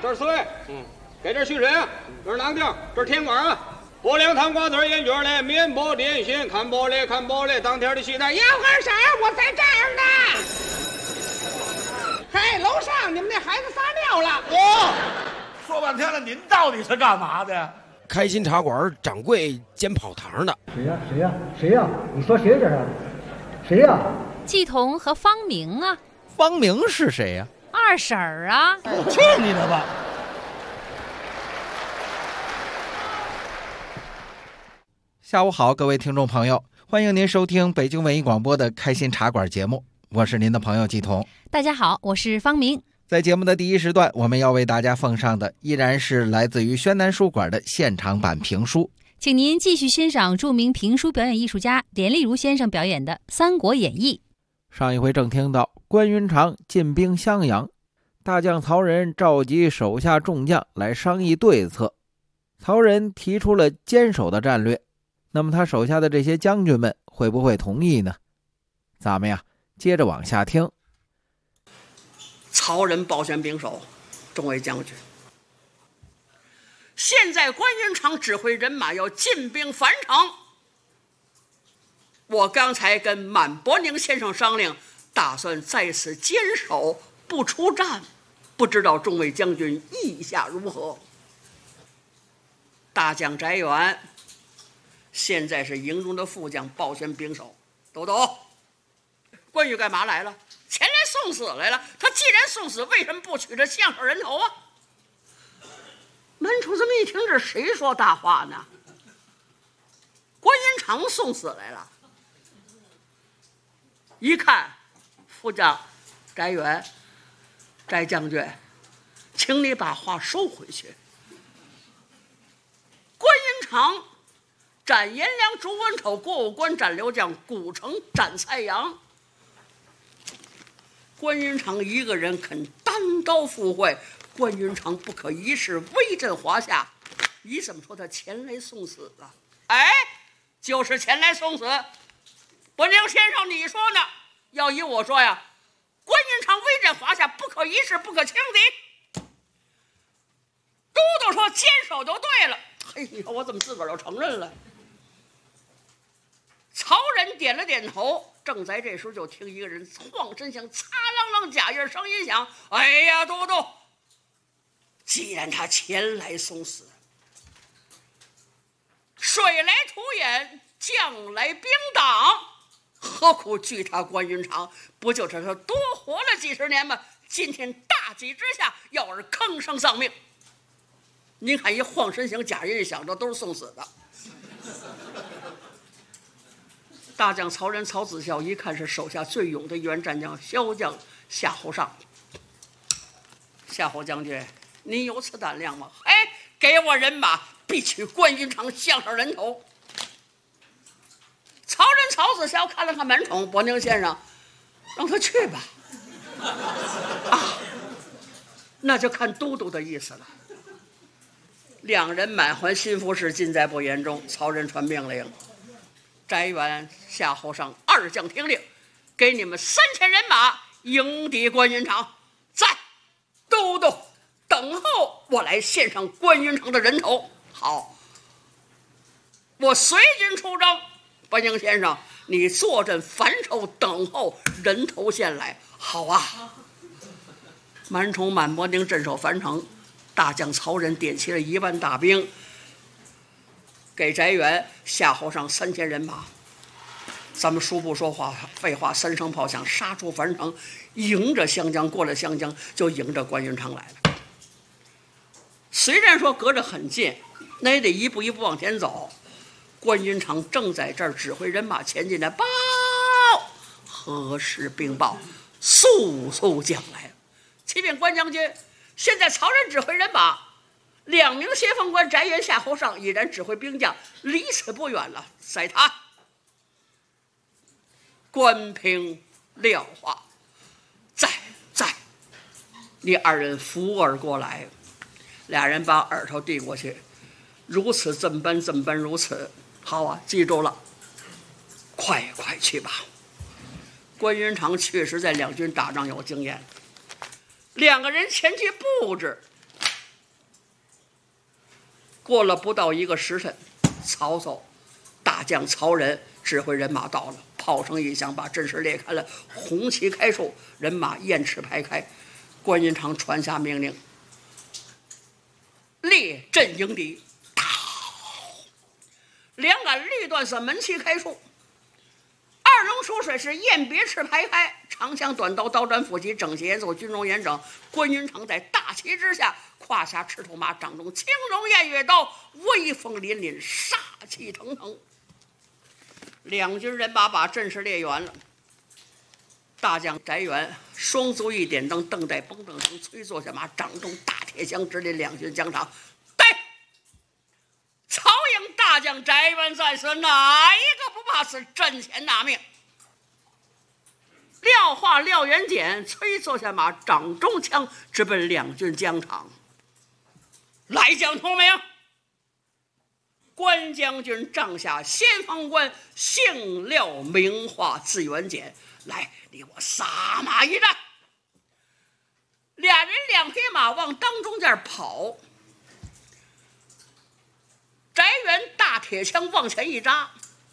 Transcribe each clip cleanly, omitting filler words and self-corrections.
这是水，给点蓄水啊，这是囊丁，这是甜瓜啊。薄凉糖瓜子烟卷嘞，面包点心，看玻璃，当天的西单。 要个啥？我在这儿呢。嘿，楼上你们那孩子撒尿了。 说半天了，您到底是干嘛的呀？ 开心茶馆掌柜兼跑堂的。 谁呀？你说谁这是？谁呀？ 季彤和方明啊。 方明是谁呀？ 二婶儿啊。 去你的吧！ 下午好，各位听众朋友，欢迎您收听北京文艺广播的开心茶馆节目，我是您的朋友季彤。 大家好，我是方明。 在节目的第一时段，我们要为大家奉上的依然是来自于宣南书馆的现场版评书， 请您继续欣赏著名评书表演艺术家连丽如先生表演的《三国演义》。 上一回正听到关云长进兵襄阳，大将曹仁召集手下众将来商议对策。曹仁提出了坚守的战略，那么他手下的这些将军们会不会同意呢？咱们呀，接着往下听。 曹仁抱拳拱手，众位将军，现在关云长指挥人马要进兵樊城，我刚才跟满伯宁先生商量，打算在此坚守不出战，不知道众位将军意下如何？大将翟元现在是营中的副将，抱拳拱手，都关羽干嘛来了？前来送死来了。他既然送死，为什么不取这项上人头啊？门主这么一听，这谁说大话呢？关云长送死来了。一看副将翟元，翟将军，请你把话收回去。关云长斩颜良、诛文丑、过五关斩刘将、古城斩蔡阳。关云长一个人肯单刀赴会，关云长不可一世，威震华夏。你怎么说他前来送死了？就是前来送死。伯宁先生，你说呢？要依我说呀，关云长威震华夏，不可一世，不可轻敌。都说坚守就对了。你看我怎么自个儿就承认了？曹仁点了点头。正在这时候，就听一个人晃身响，擦啷啷假印声音响。哎呀，都，既然他前来送死，水来土掩，将来兵挡，何苦惧他关云长？不就是他多活了几十年吗？今天大计之下，要是坑生丧命。您看一晃身响，假印响，这都是送死的。大将曹仁、曹子孝一看是手下最勇的一员战将，骁将夏侯尚。夏侯将军，您有此胆量吗？给我人马，必取关云长项上人头。曹仁、曹子孝看了看满宠，伯宁先生，让他去吧。那就看都督的意思了。两人满还心腹事，尽在不言中。曹仁传命令。翟元、夏侯尚二将听令，给你们3000人马迎敌关云长。在都督等候我来献上关云长的人头。好，我随军出征。伯宁先生，你坐镇樊城，等候人头献来。好啊。满宠、满伯宁镇守樊城，大将曹仁点齐了1万大兵，给翟元、夏侯尚3000人马。咱们书不说话，废话，3声炮响，杀出樊城，迎着湘江，过了湘江，就迎着关云长来了。虽然说隔着很近，那也得一步一步往前走。关云长正在这儿指挥人马前进呢。报，何时兵报？速速将来。启禀关将军，现在曹仁指挥人马，2名协锋官翟元、夏侯尚已然指挥兵将，离此不远了。在他关平廖化，在，你2人扶耳过来。俩人把耳朵递过去，如此这般如此。好啊，记住了，快去吧。关云长确实在两军打仗有经验，2个人前去布置， 过了不到1个时辰，曹操大将曹仁指挥人马到了，炮声一响，把阵势裂开了，红旗开处，人马雁翅排开。关云长传下命令，列阵迎敌。两杆绿缎色门旗开处，二龙出水是雁别翅排开，长枪短刀，刀斩斧戟，整齐严肃，军容严整。关云长在大旗之下，胯下赤兔马，掌中青龙偃月刀，威风凛凛，杀气腾腾。两军人马把阵势列圆了。大将翟元双足一点灯，蹬带绷正声，催坐下马，掌中大铁枪，直领两军疆场。对，曹营大将翟元在此，哪一个不怕死？阵前纳命。廖化、廖元简催坐下马，掌中枪，直奔两军疆场。来将同名。关将军帐下先锋官，姓廖名化，字元简。来，你我撒马一战。俩人2匹马往当中间跑，翟元大铁枪往前一扎，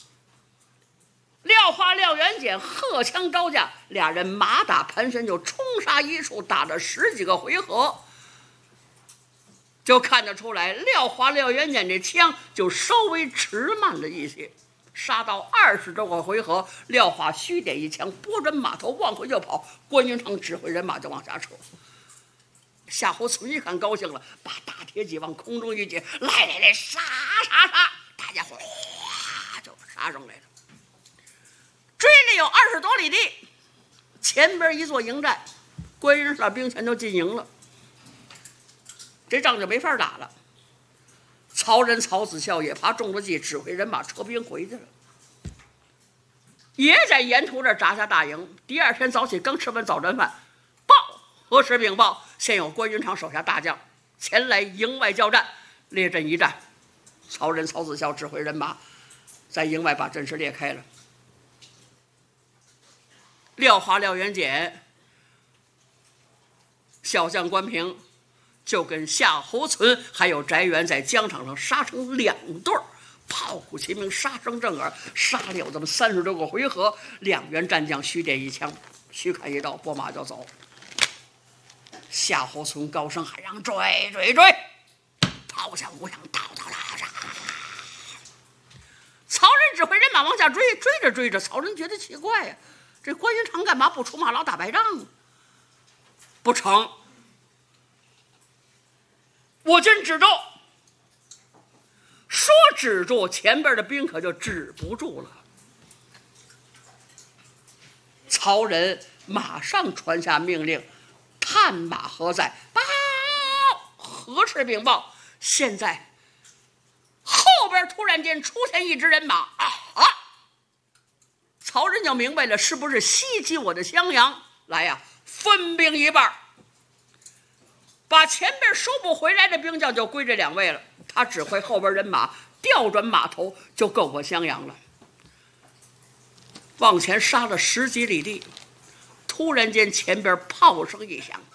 廖化、廖元简荷枪招架，俩人马打盘旋就冲杀一处，打了10几个回合，就看得出来廖化、廖元简这枪就稍微迟慢了一些。杀到20多个回合，廖化虚点一枪，拨准马头往回就跑。关云长指挥人马就往下撤。夏侯惇一看高兴了，把大铁戟往空中一举，来，杀！大家伙哗就杀上来了。追了有20多里地，前边一座营寨，关云长兵全都进营了，这仗就没法打了。曹仁、曹子孝也怕中了计，指挥人马撤兵回去了。也在沿途这扎下大营。第2天早起，刚吃完早餐饭，报何时禀报，现有关云长手下大将前来营外交战，列阵一战。曹仁、曹子孝指挥人马在营外把阵势裂开了。廖化、廖元简小将关平就跟夏侯惇还有翟元在疆场上杀成2对儿，炮鼓齐鸣，杀声震耳，杀了有这么30多个回合。2员战将虚点一枪，虚砍一刀，拨马就走。夏侯惇高声喊让，追！炮响鼓响，哒！曹仁指挥人马往下追着，曹仁觉得奇怪呀，这关云长干嘛不出马老打败仗呢？不成，我军止住！说止住，前边的兵可就止不住了。曹仁马上传下命令，探马何在？报！何时禀报？现在后边突然间出现一支人马曹仁就明白了，是不是袭击我的襄阳？来呀，分兵一半，把前边收不回来的兵将就归这2位了。他指挥后边人马调转马头，就够过襄阳了。往前杀了10几里地，突然间前边炮声一响，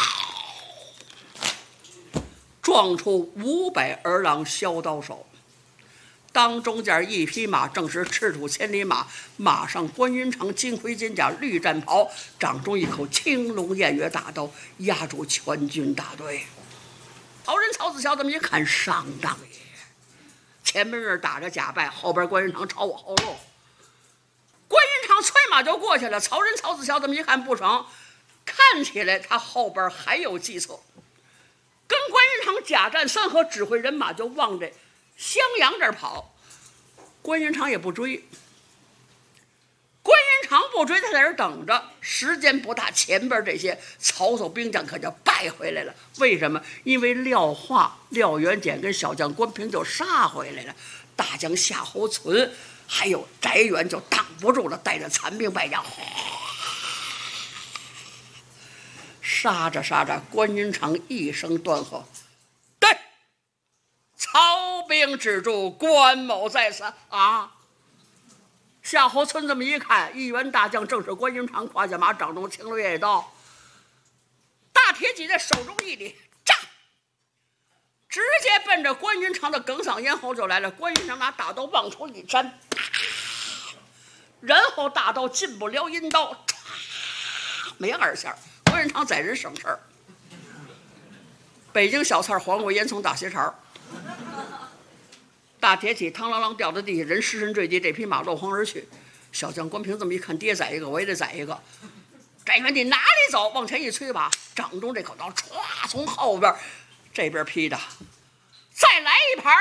撞出500儿郎削刀手。当中间一匹马正是赤兔千里马，马上关云长金盔金甲绿战袍，掌中一口青龙偃月大刀，压住全军大队。曹仁、曹子孝这么一看，上当也！前面这打着假败，后边关云长朝我后漏。关云长催马就过去了。曹仁、曹子孝这么一看不成，看起来他后边还有计策，跟关云长假战3合，指挥人马就往这襄阳这儿跑。关云长也不追，关云长不追，他在这儿等着，时间不大，前边这些曹操兵将可就败回来了。为什么？因为廖化、廖元简跟小将关平就杀回来了，大将夏侯惇还有翟元就挡不住了，带着残兵败将，杀着杀着，关云长一声断喝：“对，曹兵止住，关某在此啊！”夏侯惇这么一看，一员大将正是关云长，胯下马，掌中青龙偃月刀，大铁戟在手中一里，炸！ 直接奔着关云长的哽嗓咽喉就来了。关云长拿大刀往出一斩，然后大刀进不了阴道，没二下。关云长在人省事儿。北京小菜黄瓜烟葱大斜肠，大铁蹄嘡啷啷掉到地下，人失身坠地，这匹马落荒而去。小将关平这么一看，爹宰一个，我也得宰一个。寨元帝哪里走？往前一催吧，掌中这口刀歘从后边这边劈的，再来一盘。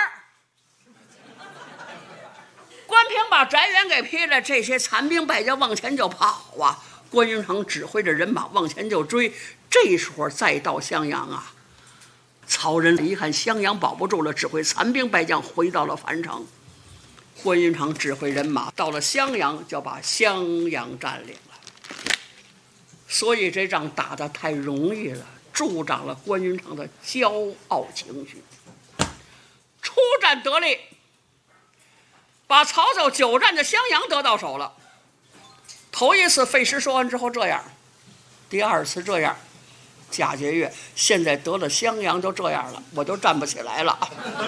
关平把翟元给劈了，这些残兵败将往前就跑啊。关云长指挥着人马往前就追。这时候再到襄阳啊，曹仁一看襄阳保不住了，指挥残兵败将回到了樊城。关云长指挥人马到了襄阳，就把襄阳占领了。所以这仗打得太容易了，助长了关云长的骄傲情绪。出战得力，把曹操久战的襄阳得到手了。头一次费时说完之后这样，第二次这样，贾节钺现在得了襄阳就这样了，我就站不起来了。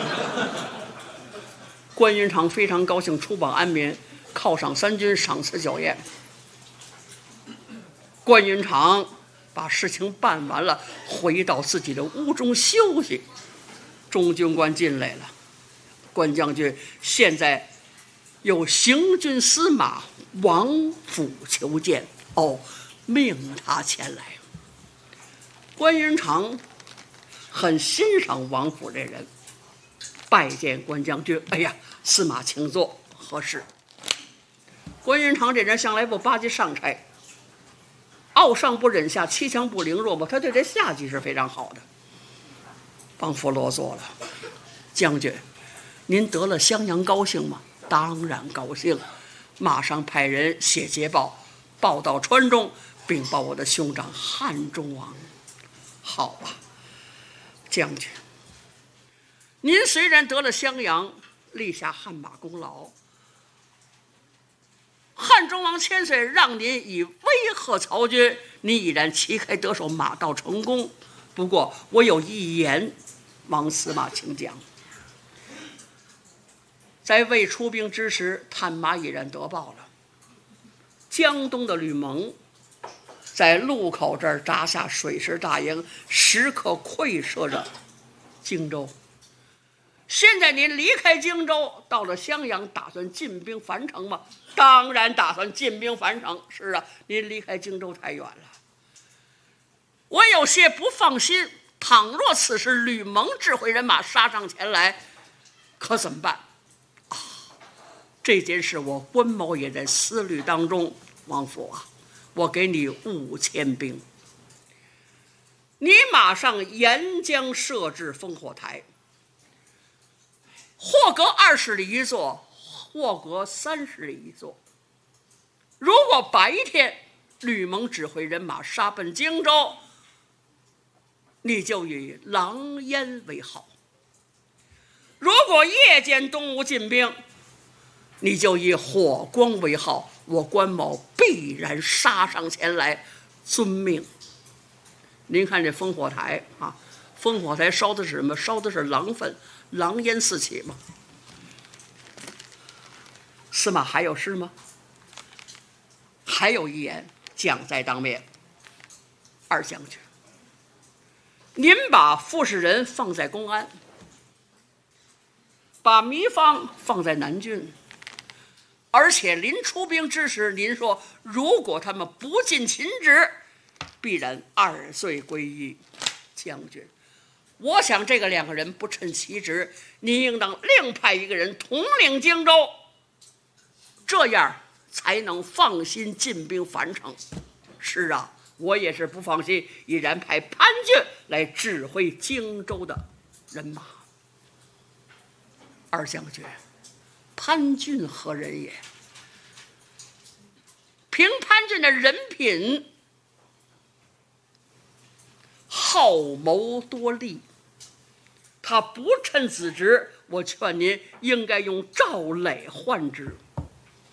关云长非常高兴，出榜安民，犒赏三军，赏赐酒宴。关云长把事情办完了，回到自己的屋中休息。中军官进来了，关将军现在有行军司马王府求见，命他前来。关云长很欣赏王府这人，拜见关将军。哎呀，司马请坐，何事？关云长这人向来不巴结上差，傲上不忍下，欺强不凌弱嘛，他对这下级是非常好的。王府落座了，将军，您得了襄阳高兴吗？当然高兴，马上派人写捷报，报到川中，并报我的兄长汉中王。好吧，将军，您虽然得了襄阳，立下汗马功劳，汉中王千岁让您以威吓曹军，您已然旗开得手，马到成功。不过我有一言，王司马请讲。在未出兵之时，探马已然得报了，江东的吕蒙在路口这儿扎下水师大营，时刻窥摄着荆州。现在您离开荆州，到了襄阳，打算进兵樊城吗？当然打算进兵樊城。是啊，您离开荆州太远了，我有些不放心。倘若此时吕蒙指挥人马杀上前来，可怎么办？这件事我关某也在思虑当中。王府啊，我给你5000兵，你马上沿江设置烽火台，或隔20里一座，或隔30里一座。如果白天吕蒙指挥人马杀奔荆州，你就以狼烟为号；如果夜间东吴进兵，你就以火光为号，我关某必然杀上前来，遵命。您看这烽火台啊，烽火台烧的是什么？烧的是狼粪，狼烟四起嘛。司马还有事吗？还有一言，讲在当面。二将军，您把傅士仁放在公安，把糜芳放在南郡，而且临出兵之时，您说如果他们不尽秦职，必然2罪归一。将军，我想这个2个人不称其职，您应当另派一个人统领荆州，这样才能放心进兵樊城。是啊，我也是不放心，已然派潘俊来指挥荆州的人马。二将军，潘俊何人也？凭潘俊的人品，好谋多利，他不称子职，我劝您应该用赵磊换之。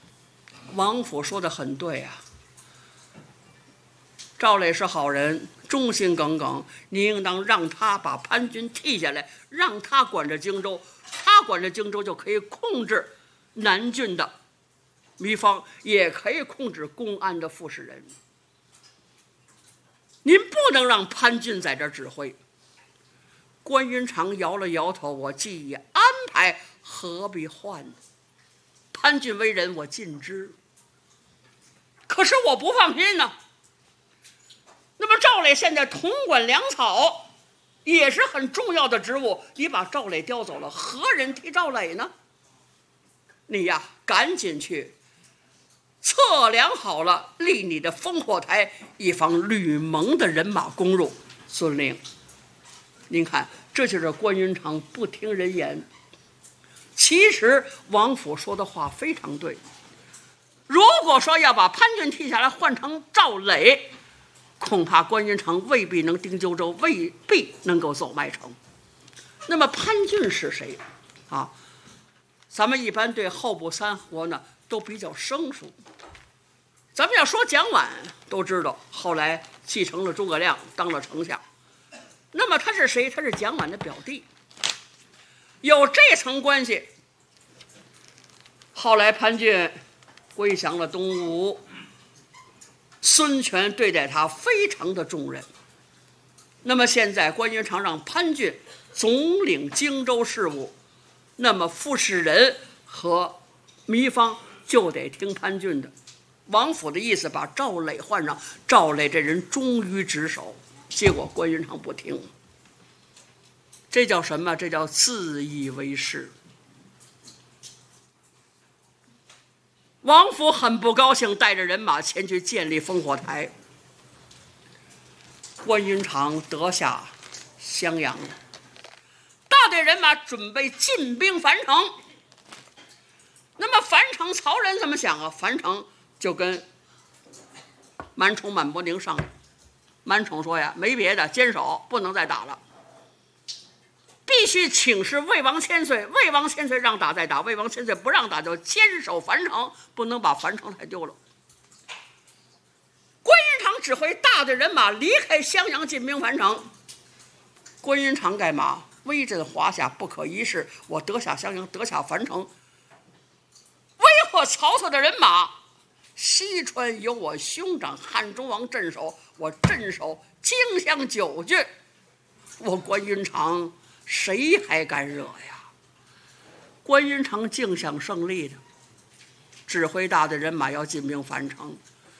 王府说的很对啊，赵磊是好人， 忠心耿耿，你应当让他把潘俊替下来，让他管着荆州，他管着荆州就可以控制南郡的糜芳，也可以控制公安的傅士仁。您不能让潘俊在这儿指挥。关云长摇了摇头，我既已安排，何必换呢？潘俊为人我尽知，可是我不放心呢。那么赵磊现在统管粮草，也是很重要的职务，你把赵磊调走了，何人替赵磊呢？你呀，赶紧去测量好了，立你的烽火台，以防吕蒙的人马攻入。遵令。您看，这就是关云长不听人言。其实王府说的话非常对，如果说要把潘俊替下来换成赵磊，恐怕关云长未必能定荆州，未必能够走麦城。那么潘俊是谁啊？咱们一般对后部三国呢都比较生疏。咱们要说蒋琬，都知道后来继承了诸葛亮，当了丞相。那么他是谁？他是蒋琬的表弟，有这层关系。后来潘俊归降了东吴，孙权对待他非常的重任。那么现在关云长让潘俊总领荆州事务，那么傅士仁和糜芳就得听潘俊的。王府的意思把赵磊换上，赵磊这人忠于职守，结果关云长不听。这叫什么？这叫自以为是。王府很不高兴，带着人马前去建立烽火台。关云长得下襄阳，大队人马准备进兵樊城。那么樊城曹仁怎么想啊？樊城就跟满宠满伯宁商量。满宠说呀，没别的，坚守，不能再打了，必须请示魏王千岁，魏王千岁让打再打，魏王千岁不让打就坚守樊城，不能把樊城太丢了。关云长指挥大队人马离开襄阳，进兵樊城。关云长干嘛？威震华夏，不可一世。我得下襄阳，得下樊城，威吓曹操的人马。西川有我兄长汉中王镇守，我镇守荆襄9郡，我关云长谁还敢惹呀？关云长竞想胜利的，指挥大队人马要进兵樊城。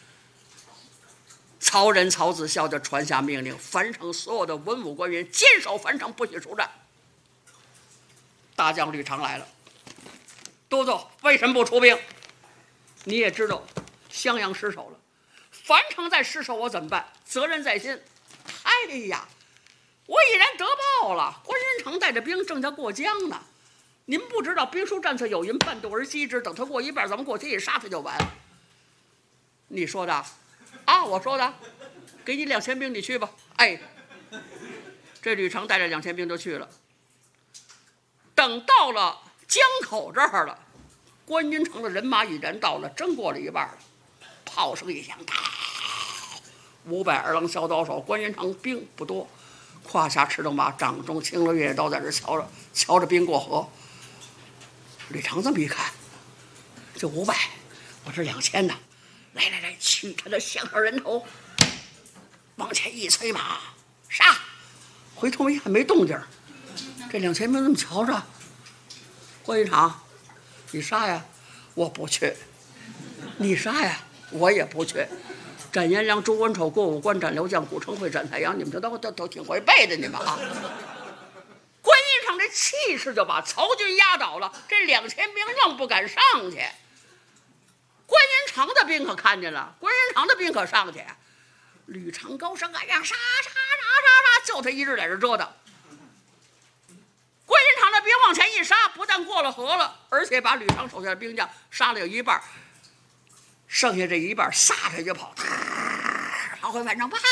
曹仁、曹子孝就传下命令，樊城所有的文武官员坚守樊城，不许出战。大将吕长来了，都督为什么不出兵？你也知道襄阳失守了，樊城再失守我怎么办？责任在心。哎呀，我已然得报了，关云长带着兵正在过江呢。您不知道兵书战策有云，半渡而击之，等他过一半，咱们过去一杀他就完。你说的啊？我说的，给你2000兵，你去吧。哎，这吕长带着2000兵就去了。等到了江口这儿了，关云长的人马已然到了，真过了一半了。炮声一响，500二郎小刀手，关云长兵不多，胯下赤镫马，掌中青龙月刀，在这瞧着兵过河。吕长这么一看，这500，我这2000呢，来，取他的项上人头，往前一催马，杀！回头一看没动静，这2000兵这么瞧着，关云长，你杀呀，我不去；你杀呀，我也不去。斩颜良、朱文丑、过五关、斩刘将、古城会、斩太阳，你们这都挺会背的，你们啊！关云长这气势就把曹军压倒了，这2000兵仍不敢上去。关云长的兵可看见了，关云长的兵可上去。吕长高声哎呀，杀！就他一人在这折腾。关云长的兵往前一杀，不但过了河了，而且把吕长手下的兵将杀了有一半，剩下这一半撒腿就跑，跑回樊城跑。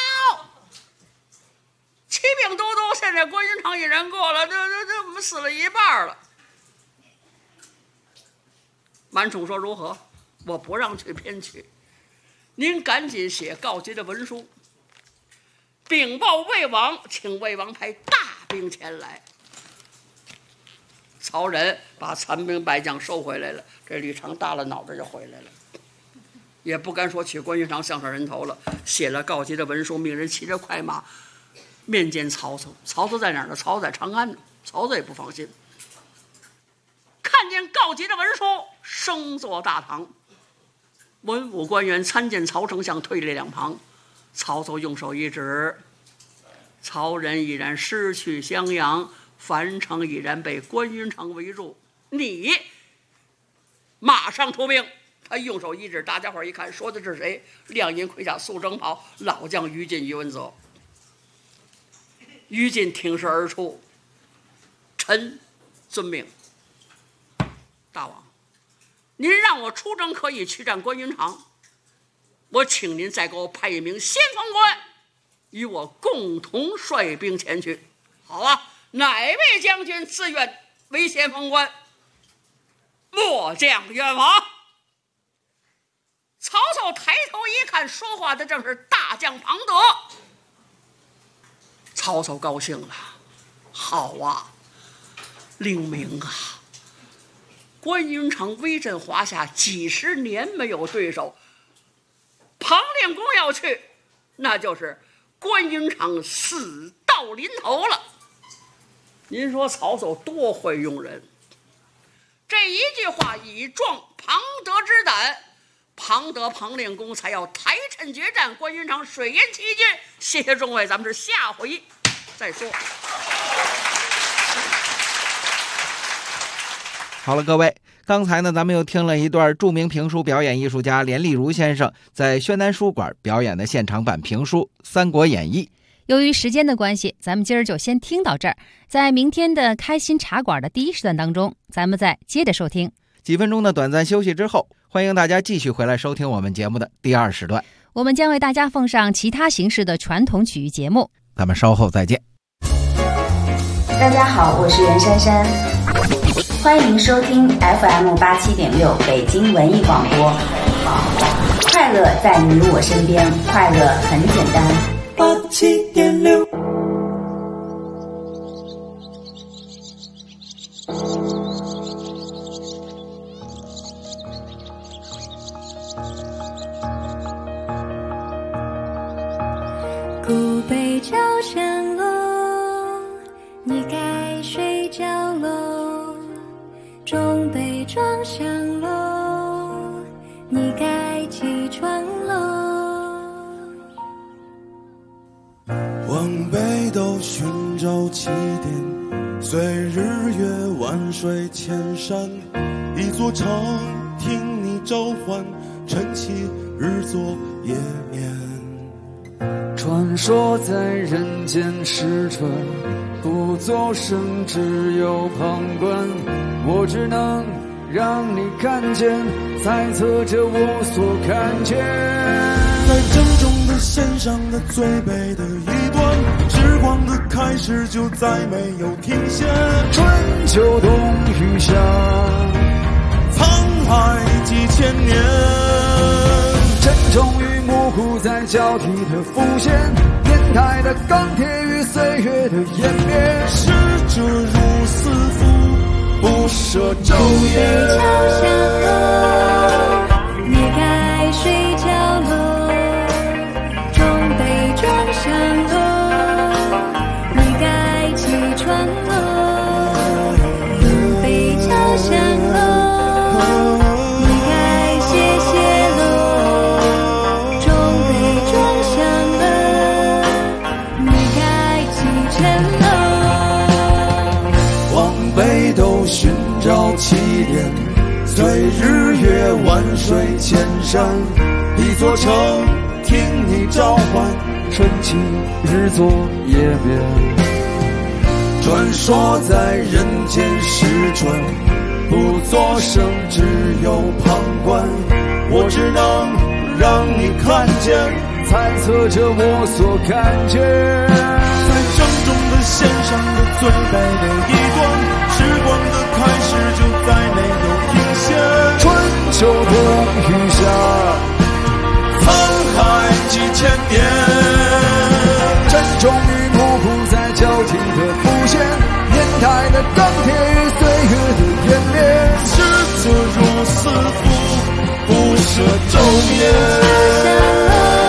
骑兵都现在关云长一人过了，这我们死了一半了。满宠说如何？我不让去偏去，您赶紧写告急的文书， 禀报魏王，请魏王派大兵前来。曹仁把残兵败将收回来了，这吕长大了脑袋就回来了，也不敢说取关云长项上人头了，写了告急的文书，命人骑着快马面见曹操。曹操在哪儿呢？曹操在长安呢。曹操也不放心，看见告急的文书，升坐大堂。文武官员参见曹丞相，退列两旁。曹操用手一指，曹仁已然失去襄阳，樊城已然被关云长围住，你马上出兵。他用手一指，大家伙一看，说的是谁？亮银盔甲，素征袍，老将于禁、于文泽。于禁挺身而出，臣遵命。大王，您让我出征可以驱战关云长，我请您再给我派一名先锋官，与我共同率兵前去。好啊，哪位将军自愿为先锋官？末将愿往。曹操抬头一看，说话的正是大将庞德。曹操高兴了，好啊，领明啊！关云长威震华夏几十年没有对手，庞令公要去，那就是关云长死到临头了。您说曹操多会用人？这一句话以壮庞德之胆，庞德庞令公才要台趁决战关云长，水淹七军。谢谢众位，咱们是下回再说。 好了，各位，刚才呢，咱们又听了一段著名评书表演艺术家连丽如先生在宣南书馆表演的现场版评书《三国演义》。 由于时间的关系，咱们今儿就先听到这儿。在明天的开心茶馆的第一时段当中，咱们再接着收听。 几分钟的短暂休息之后，欢迎大家继续回来收听我们节目的第二时段。 我们将为大家奉上其他形式的传统曲艺节目。 咱们稍后再见。 大家好，我是袁姗姗，欢迎收听 FM87.6 北京文艺广播。快乐在你我身边，快乐很简单。 87.6 古北朝香楼，你该睡觉喽。中北庄香楼，你该起床喽。 往北斗寻找起点，随日月万水千山，一座城听你召唤，晨起日作夜眠。 传说在人间失传，不作声，只有旁观。我只能让你看见，猜测着我所看见。 在正中的线上的最北的一端，时光的开始就再没有停歇。 春秋冬雨夏， 沧海几千年， 沉重与模糊在交替的浮现，年代的钢铁与岁月的湮灭。 逝者如斯夫，不舍昼夜。 桥香楼，你该睡觉喽。中北庄香楼，你该起床喽。古北桥香楼，你该歇歇喽。中北庄香楼，你该启程喽。 往北斗寻找起点，随日月万水千山，一座城听你召唤， 春起日作夜眠。 传说在人间失传，不作声，只有旁观。我只能让你看见， 猜测着我所看见。 在正中的线上的最北的一端，时光的开始就再没有停歇。 春秋冬雨夏， 沧海几千年， 沉福，不舍昼夜。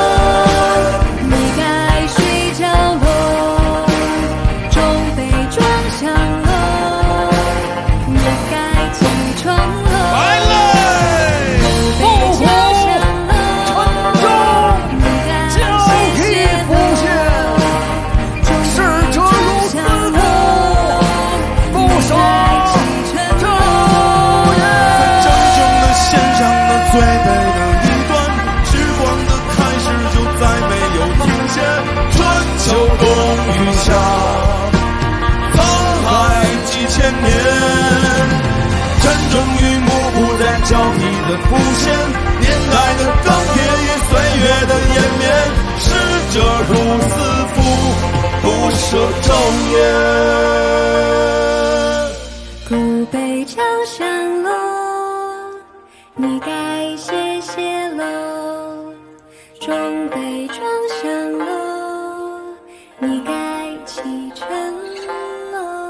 交替的浮现，年代的更迭与岁月的延绵，逝者如斯夫，不舍昼夜。 古北朝上楼，你该谢谢喽。中北庄上楼，你该启程喽。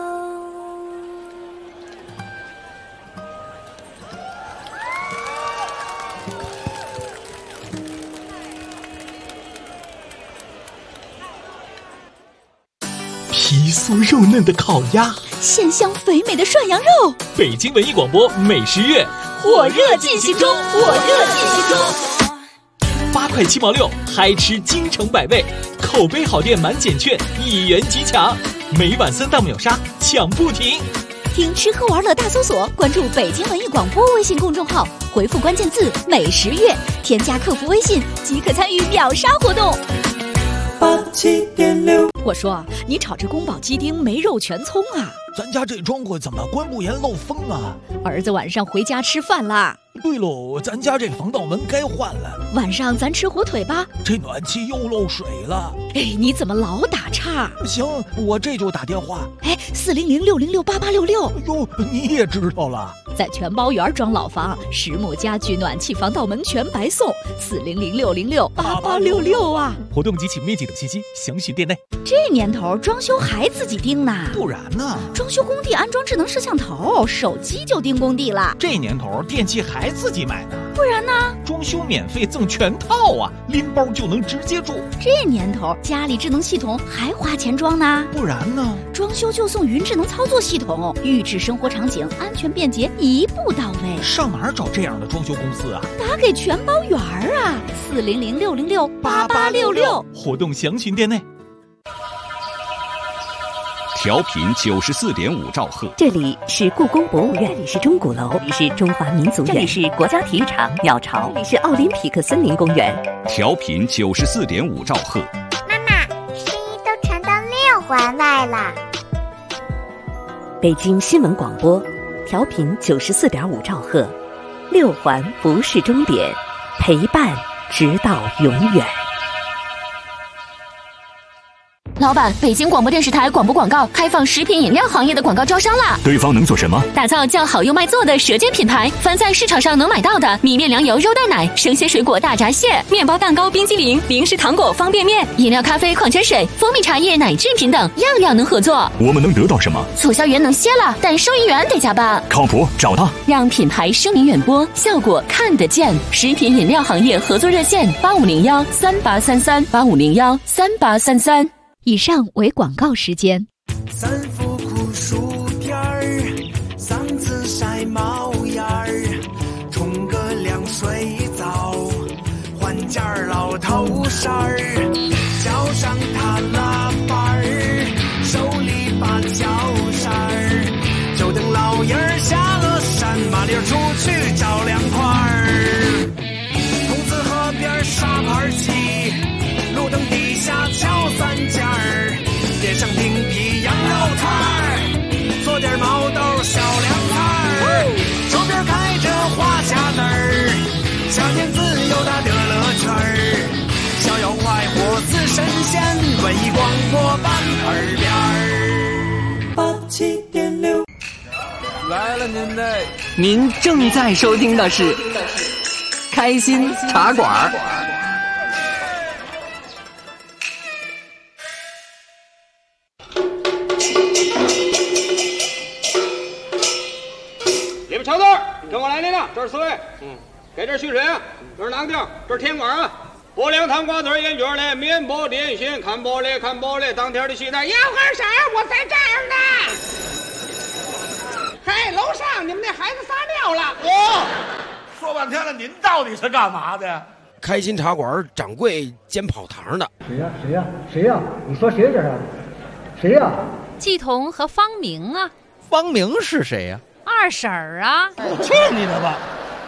皮酥肉嫩的烤鸭， 鲜香肥美的涮羊肉。 北京文艺广播美食月火热进行中，火热进行中。 8块7毛6，嗨吃京城百味，口碑好店满减券，1元即抢，每晚3档秒杀，抢不停。 听吃喝玩乐大搜索，关注北京文艺广播微信公众号，回复关键字美食月，添加客服微信即可参与秒杀活动。 87.6， 我说你炒这宫保鸡丁没肉全葱啊？ 咱家这窗户怎么关不严漏风啊？ 儿子晚上回家吃饭啦。 对喽，咱家这防盗门该换了。 晚上咱吃火腿吧。 这暖气又漏水了。 哎，你怎么老打岔？ 行，我这就打电话。 哎，400-606-8866。 哟，你也知道了。 在全包园装老房，实木家具、暖气、防盗门全白送。400-606-8866啊！ 活动及请面积等信息详询店内。 这年头装修还自己盯呢？ 不然呢？ 装修工地安装智能摄像头，手机就盯工地了。 这年头电器还自己买呢？ 不然呢？ 装修免费赠全套啊，拎包就能直接住。 这年头家里智能系统还花钱装呢？ 不然呢？ 装修就送云智能操作系统，预制生活场景，安全便捷，一步到位。 上哪儿找这样的装修公司啊？ 打给全包园啊，400-606-8866。 活动详询店内。 调频94.5兆赫， 这里是故宫博物院，这里是钟鼓楼，这里是中华民族院，这里是国家体育场鸟巢，这里是奥林匹克森林公园。 调频94.5兆赫。 妈妈，声音都传到6环外了。 北京新闻广播，调频94.5兆赫，6环不是终点，陪伴直到永远。 老板，北京广播电视台广播广告开放食品饮料行业的广告招商啦！ 对方能做什么？ 打造叫好又卖座的舌尖品牌，凡在市场上能买到的米面粮油肉蛋奶、生鲜水果大闸蟹、面包蛋糕、冰激凌、零食糖果、方便面、饮料、咖啡、矿泉水、蜂蜜茶叶、奶制品等，样样能合作。 我们能得到什么？ 促销员能歇了，但收银员得加班。 靠谱，找他， 让品牌声名远播，效果看得见。食品饮料行业合作热线：8501-3833，8501-3833。以上为广告时间。 三伏酷暑天儿，嗓子晒冒烟儿，冲个凉水澡，换件老头衫儿，脚上踏拉板儿，手里把脚扇儿，就等老爷儿下了山，麻溜出去找凉快儿。筒子河边沙盘棋，路灯底下敲三尖儿，点上冰皮羊肉串儿，做点毛豆小凉菜儿，周边开着花匣子儿，小天自由的乐乐圈儿，逍遥快活似神仙，文艺广播办耳边儿。87.6， 来了您嘞！ 您正在收听的是开心茶馆。 里边瞧字，跟我来，领导。 这是水，给这蓄水啊，这是囊丁，这是甜瓜啊。拨两糖瓜子烟卷嘞，面包点心，看玻璃看玻璃，当天的西单。 要喝啥？我在这儿呢。嘿，楼上你们那孩子撒尿了。 说半天了，您到底是干嘛的？ 开心茶馆掌柜兼跑堂的。 谁呀？谁呀？谁呀？你说谁这是？谁呀？ 季彤和方明啊。 方明是谁呀？ 二婶儿啊。 去你的吧！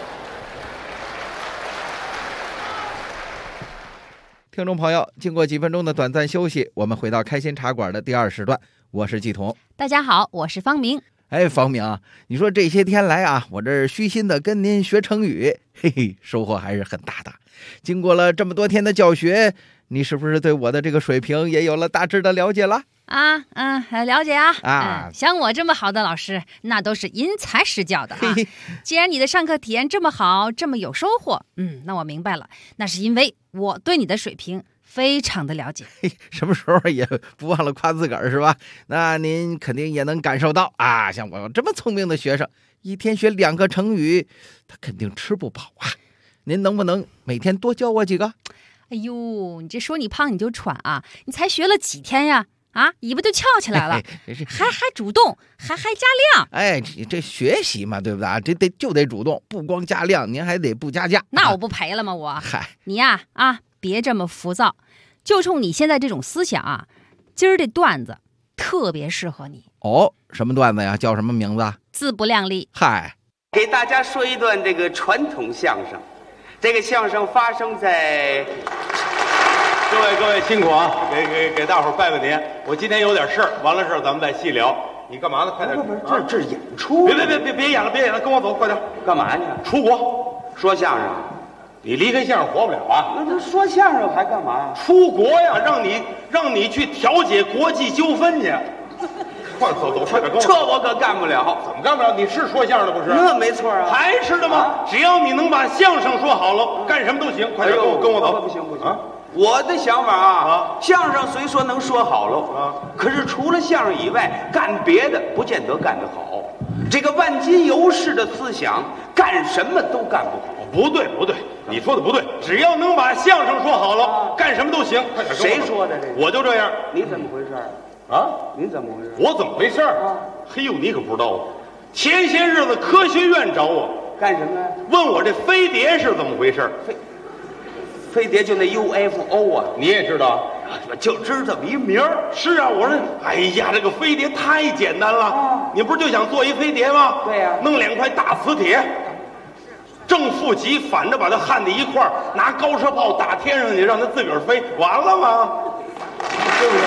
听众朋友，经过几分钟的短暂休息，我们回到开心茶馆的第2时段，我是季彤。 大家好，我是方明。 哎，方明啊，你说这些天来啊，我这虚心的跟您学成语，嘿嘿，收获还是很大的。经过了这么多天的教学，你是不是对我的这个水平也有了大致的了解了？ 了解啊。像我这么好的老师，那都是因材施教的啊。既然你的上课体验这么好，这么有收获，那我明白了，那是因为我对你的水平非常的了解。 什么时候也不忘了夸自个儿是吧？那您肯定也能感受到啊，像我这么聪明的学生，一天学2个成语，他肯定吃不饱啊。您能不能每天多教我几个？ 哎呦，你这说你胖你就喘啊！你才学了几天呀？尾巴就翘起来了，还主动，还加量。 哎，这学习嘛，对不对啊？这就得主动，不光加量，您还得不加价。 那我不赔了吗？我。 嗨， 你呀别这么浮躁，就冲你现在这种思想啊，今儿这段子特别适合你。 哦，什么段子呀？叫什么名字？ 自不量力。 嗨， 给大家说一段这个传统相声。这个相声发生在。 各位辛苦啊！给大伙儿拜个年。我今天有点事儿，完了事儿咱们再细聊。你干嘛呢？快点！ 不，这演出。 别演了，跟我走，快点！ 干嘛去？ 出国说相声。 你离开相声活不了啊！ 那说相声还干嘛呀？ 出国呀，让你去调解国际纠纷去。快走，快点跟我。 这我可干不了。 怎么干不了？你是说相声的不是？ 那没错啊。 还是的吗？只要你能把相声说好了，干什么都行。快点跟我走。 不行啊！我的想法啊，相声虽说能说好了可是除了相声以外，干别的不见得干得好。这个万金油式的思想，干什么都干不好。 不对，你说的不对。只要能把相声说好了，干什么都行。快点跟我走。 谁说的这个？ 我就这样。 你怎么回事你怎么回事？ 我怎么回事嘿呦，你可不知道啊！前些日子科学院找我干什么呀？ 问我这飞碟是怎么回事。 飞碟就那 UFO 啊， 你也知道？ 就知这么一名儿。 是啊，我说，哎呀，这个飞碟太简单了。你不是就想做一飞碟吗？ 对呀。 弄2块大磁铁，正负极反着把它焊在一块儿，拿高射炮打天上去，让它自个儿飞，完了吗？是不是？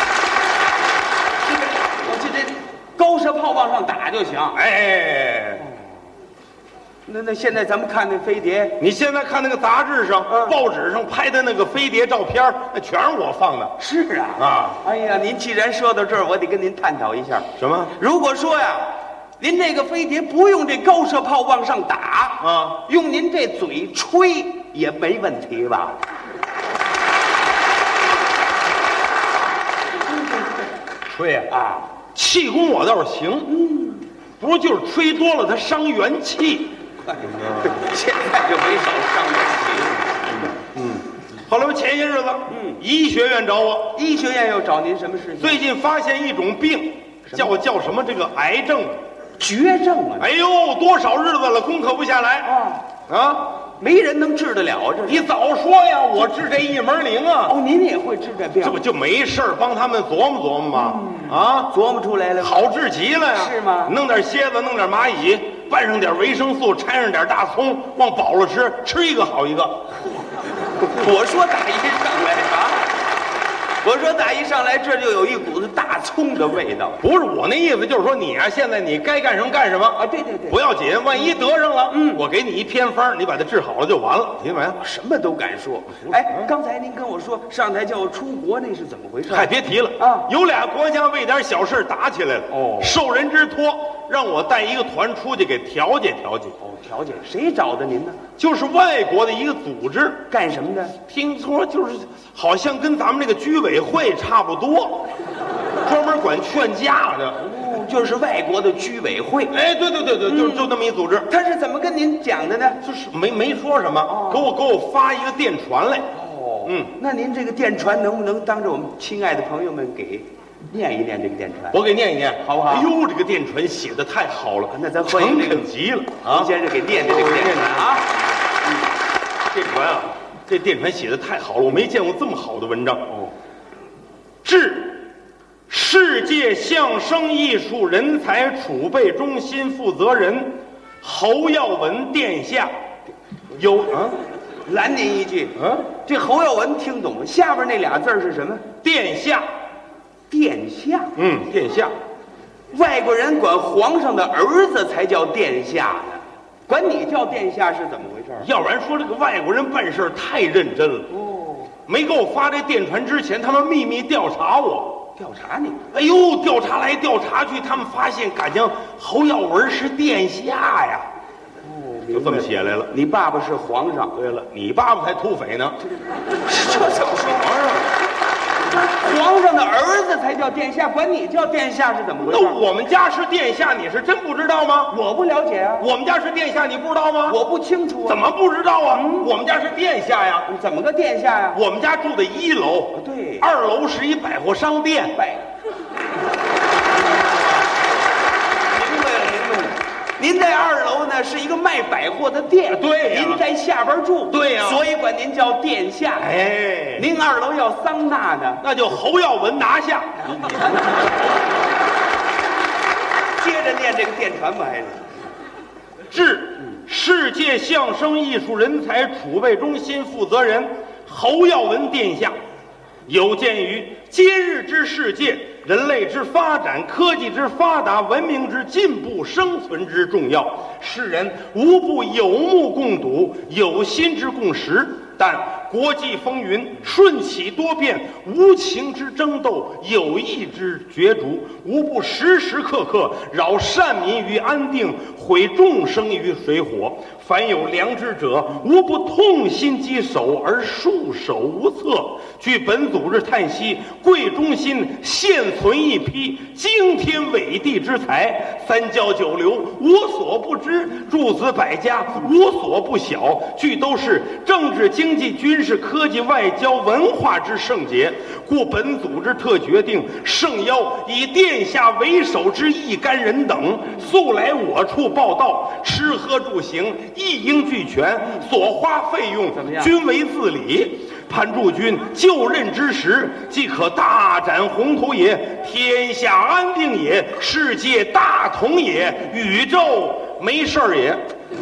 这高射炮往上打就行。 哎。 那现在咱们看那飞碟， 你现在看那个杂志上、报纸上拍的那个飞碟照片，那全是我放的。 是啊。哎呀，您既然说到这儿，我得跟您探讨一下。 什么？ 如果说呀，您这个飞碟不用这高射炮往上打用您这嘴吹也没问题吧？ 吹呀气功我倒是行，不是就是吹多了它伤元气。 现在就没少伤元气。 后来前些日子，医学院找我。 医学院又找您什么事情？ 最近发现一种病，叫什么？这个癌症， 绝症啊！ 哎呦，多少日子了，攻克不下来没人能治得了这。 你早说呀，我治这一门灵啊！ 您也会治这病？ 这不就没事帮他们琢磨琢磨吗？ 琢磨出来了， 好治极了呀！ 是吗？ 弄点蝎子，弄点蚂蚁，拌上点维生素，掺上点大葱，往饱了吃，吃一个好一个。 我说打一上来我说打一上来，这就有一股子大葱的味道。 不是我那意思，就是说你啊，现在你该干什么干什么啊？ 对， 不要紧，万一得上了，我给你一偏方，你把它治好了就完了，听见没？ 什么都敢说。哎，刚才您跟我说上台叫我出国，那是怎么回事？ 别提了有俩国家为点小事打起来了。受人之托，让我带一个团出去给调解调解。 调解？谁找的您呢？ 就是外国的一个组织。 干什么的？ 听说就是好像跟咱们这个居委会差不多。 专门管劝架的。 就是外国的居委会。 哎，对，就那么一组织。 他是怎么跟您讲的呢？ 就是没说什么，给我发一个电传来。 那您这个电传能不能当着我们亲爱的朋友们给念一念这个电传？ 我给念一念， 好不好？ 哎呦，这个电传写的太好了， 那咱欢迎诚恳极了啊！ 您先生给念念这个电传啊。 电传啊，这电传写的太好了，我没见过这么好的文章。致世界相声艺术人才储备中心负责人侯耀文殿下， 拦您一句，这侯耀文听懂了，下边那俩字是什么？ 殿下， 殿下， 殿下。 外国人管皇上的儿子才叫殿下呢，管你叫殿下是怎么回事？ 要不然说这个外国人办事太认真了。没给我发这电传之前，他们秘密调查我。 调查你？ 哎呦，调查来调查去，他们发现感情侯耀文是殿下呀。就这么写来了。 你爸爸是皇上。 对了，你爸爸才土匪呢。 这怎么说皇上？皇上的儿子才叫殿下，管你叫殿下是怎么回事？ 那我们家是殿下，你是真不知道吗？ 我不了解啊。 我们家是殿下，你不知道吗？ 我不清楚啊。 怎么不知道啊？我们家是殿下呀。 怎么个殿下呀？ 我们家住的1楼， 对 ，2楼是一百货商店。 明白了。您在2楼呢是一个卖百货的店， 对呀。 您在下边住， 对呀。 所以管您叫殿下。 哎， 您2楼要桑拿呢， 那就侯耀文拿下。 接着念这个电传吧，还是致世界相声艺术人才储备中心负责人侯耀文殿下，有鉴于今日之世界，人类之发展、科技之发达、文明之进步、生存之重要，世人无不有目共睹，有心之共识。但国际风云，瞬起多变，无情之争斗，有意之角逐，无不时时刻刻扰善民于安定，毁众生于水火。凡有良知者，无不痛心疾首而束手无策。据本组织叹息，贵中心现存一批惊天伟地之才，三教九流无所不知，诸子百家无所不晓，俱都是政治经济军事科技外交文化之圣洁。故本组织特决定盛邀以殿下为首之一干人等速来我处报道，吃喝住行一应俱全，所花费用均为自理。潘驻军就任之时，即可大展宏图也，天下安定也，世界大同也，宇宙没事儿也。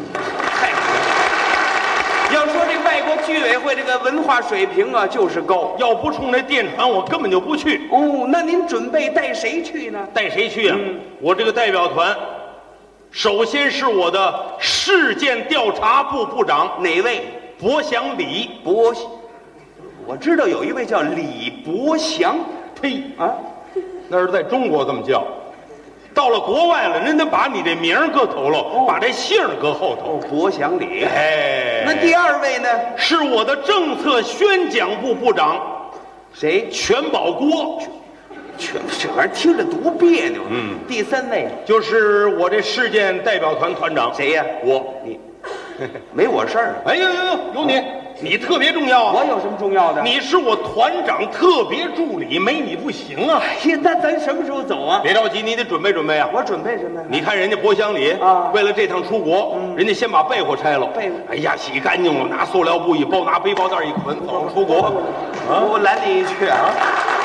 要说这外国居委会这个文化水平啊，就是高。 要不冲这电传，我根本就不去。 那您准备带谁去呢？ 带谁去啊？我这个代表团，首先是我的事件调查部部长， 哪位？ 伯祥李。 我知道有一位叫李伯祥。 呸啊！那是在中国这么叫。到了国外了，人得把你这名搁头喽，把这姓搁后头。 伯祥礼。 哎， 那第2位呢？ 是我的政策宣讲部部长， 谁？ 全保国。 这玩意儿听着多别扭。第3位就是我这事件代表团团长。 谁呀？你没我事儿。 哎呦，有你。你特别重要啊！ 我有什么重要的？ 你是我团长特别助理，没你不行啊！ 哎呀，那咱什么时候走啊？ 别着急，你得准备准备啊！ 我准备什么呀？ 你看人家伯祥礼啊，为了这趟出国，人家先把被窝拆了，哎呀，洗干净了，拿塑料布一包，拿背包袋一捆，走出国。 我拦你一句啊！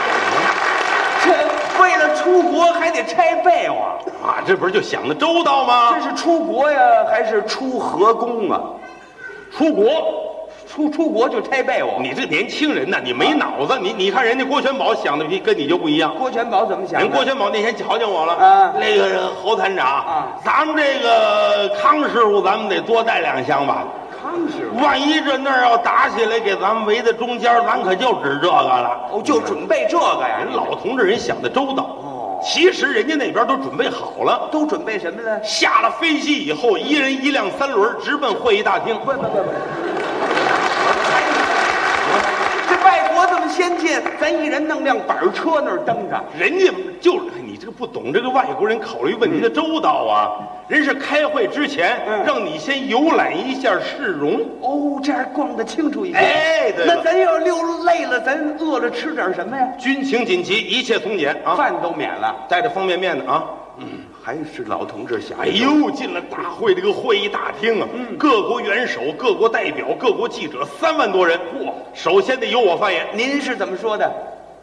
这为了出国还得拆被窝啊？这不是就想得周到吗？ 这是出国呀，还是出河工啊？ 出国。 出国就拆被窝， 你这年轻人呐，你没脑子。你看人家郭全宝想的跟你就不一样。 郭全宝怎么想的？ 人郭全宝那天瞧见我了啊，那个侯团长咱们这个康师傅，咱们得多带2箱吧。 康师傅， 万一这那儿要打起来，给咱们围在中间，咱可就指这个了。 就准备这个呀。 人老同志人想的周到。其实人家那边都准备好了。 都准备什么呢？ 下了飞机以后，一人1辆3轮，直奔会议大厅。 不，这外国这么先进，咱一人弄辆板车那儿蹬着。 人家就是你这个不懂这个外国人考虑问题的周到啊。人是开会之前让你先游览一下市容。 哦，这样逛得清楚一些。 哎，对了。 那咱要溜累了，咱饿了吃点什么呀？ 军情紧急，一切从简啊， 饭都免了， 带着方便面的啊。 还是老同志想。 哎呦，进了大会这个会议大厅啊，各国元首、各国代表、各国记者3万多人。嚯！首先得由我发言。 您是怎么说的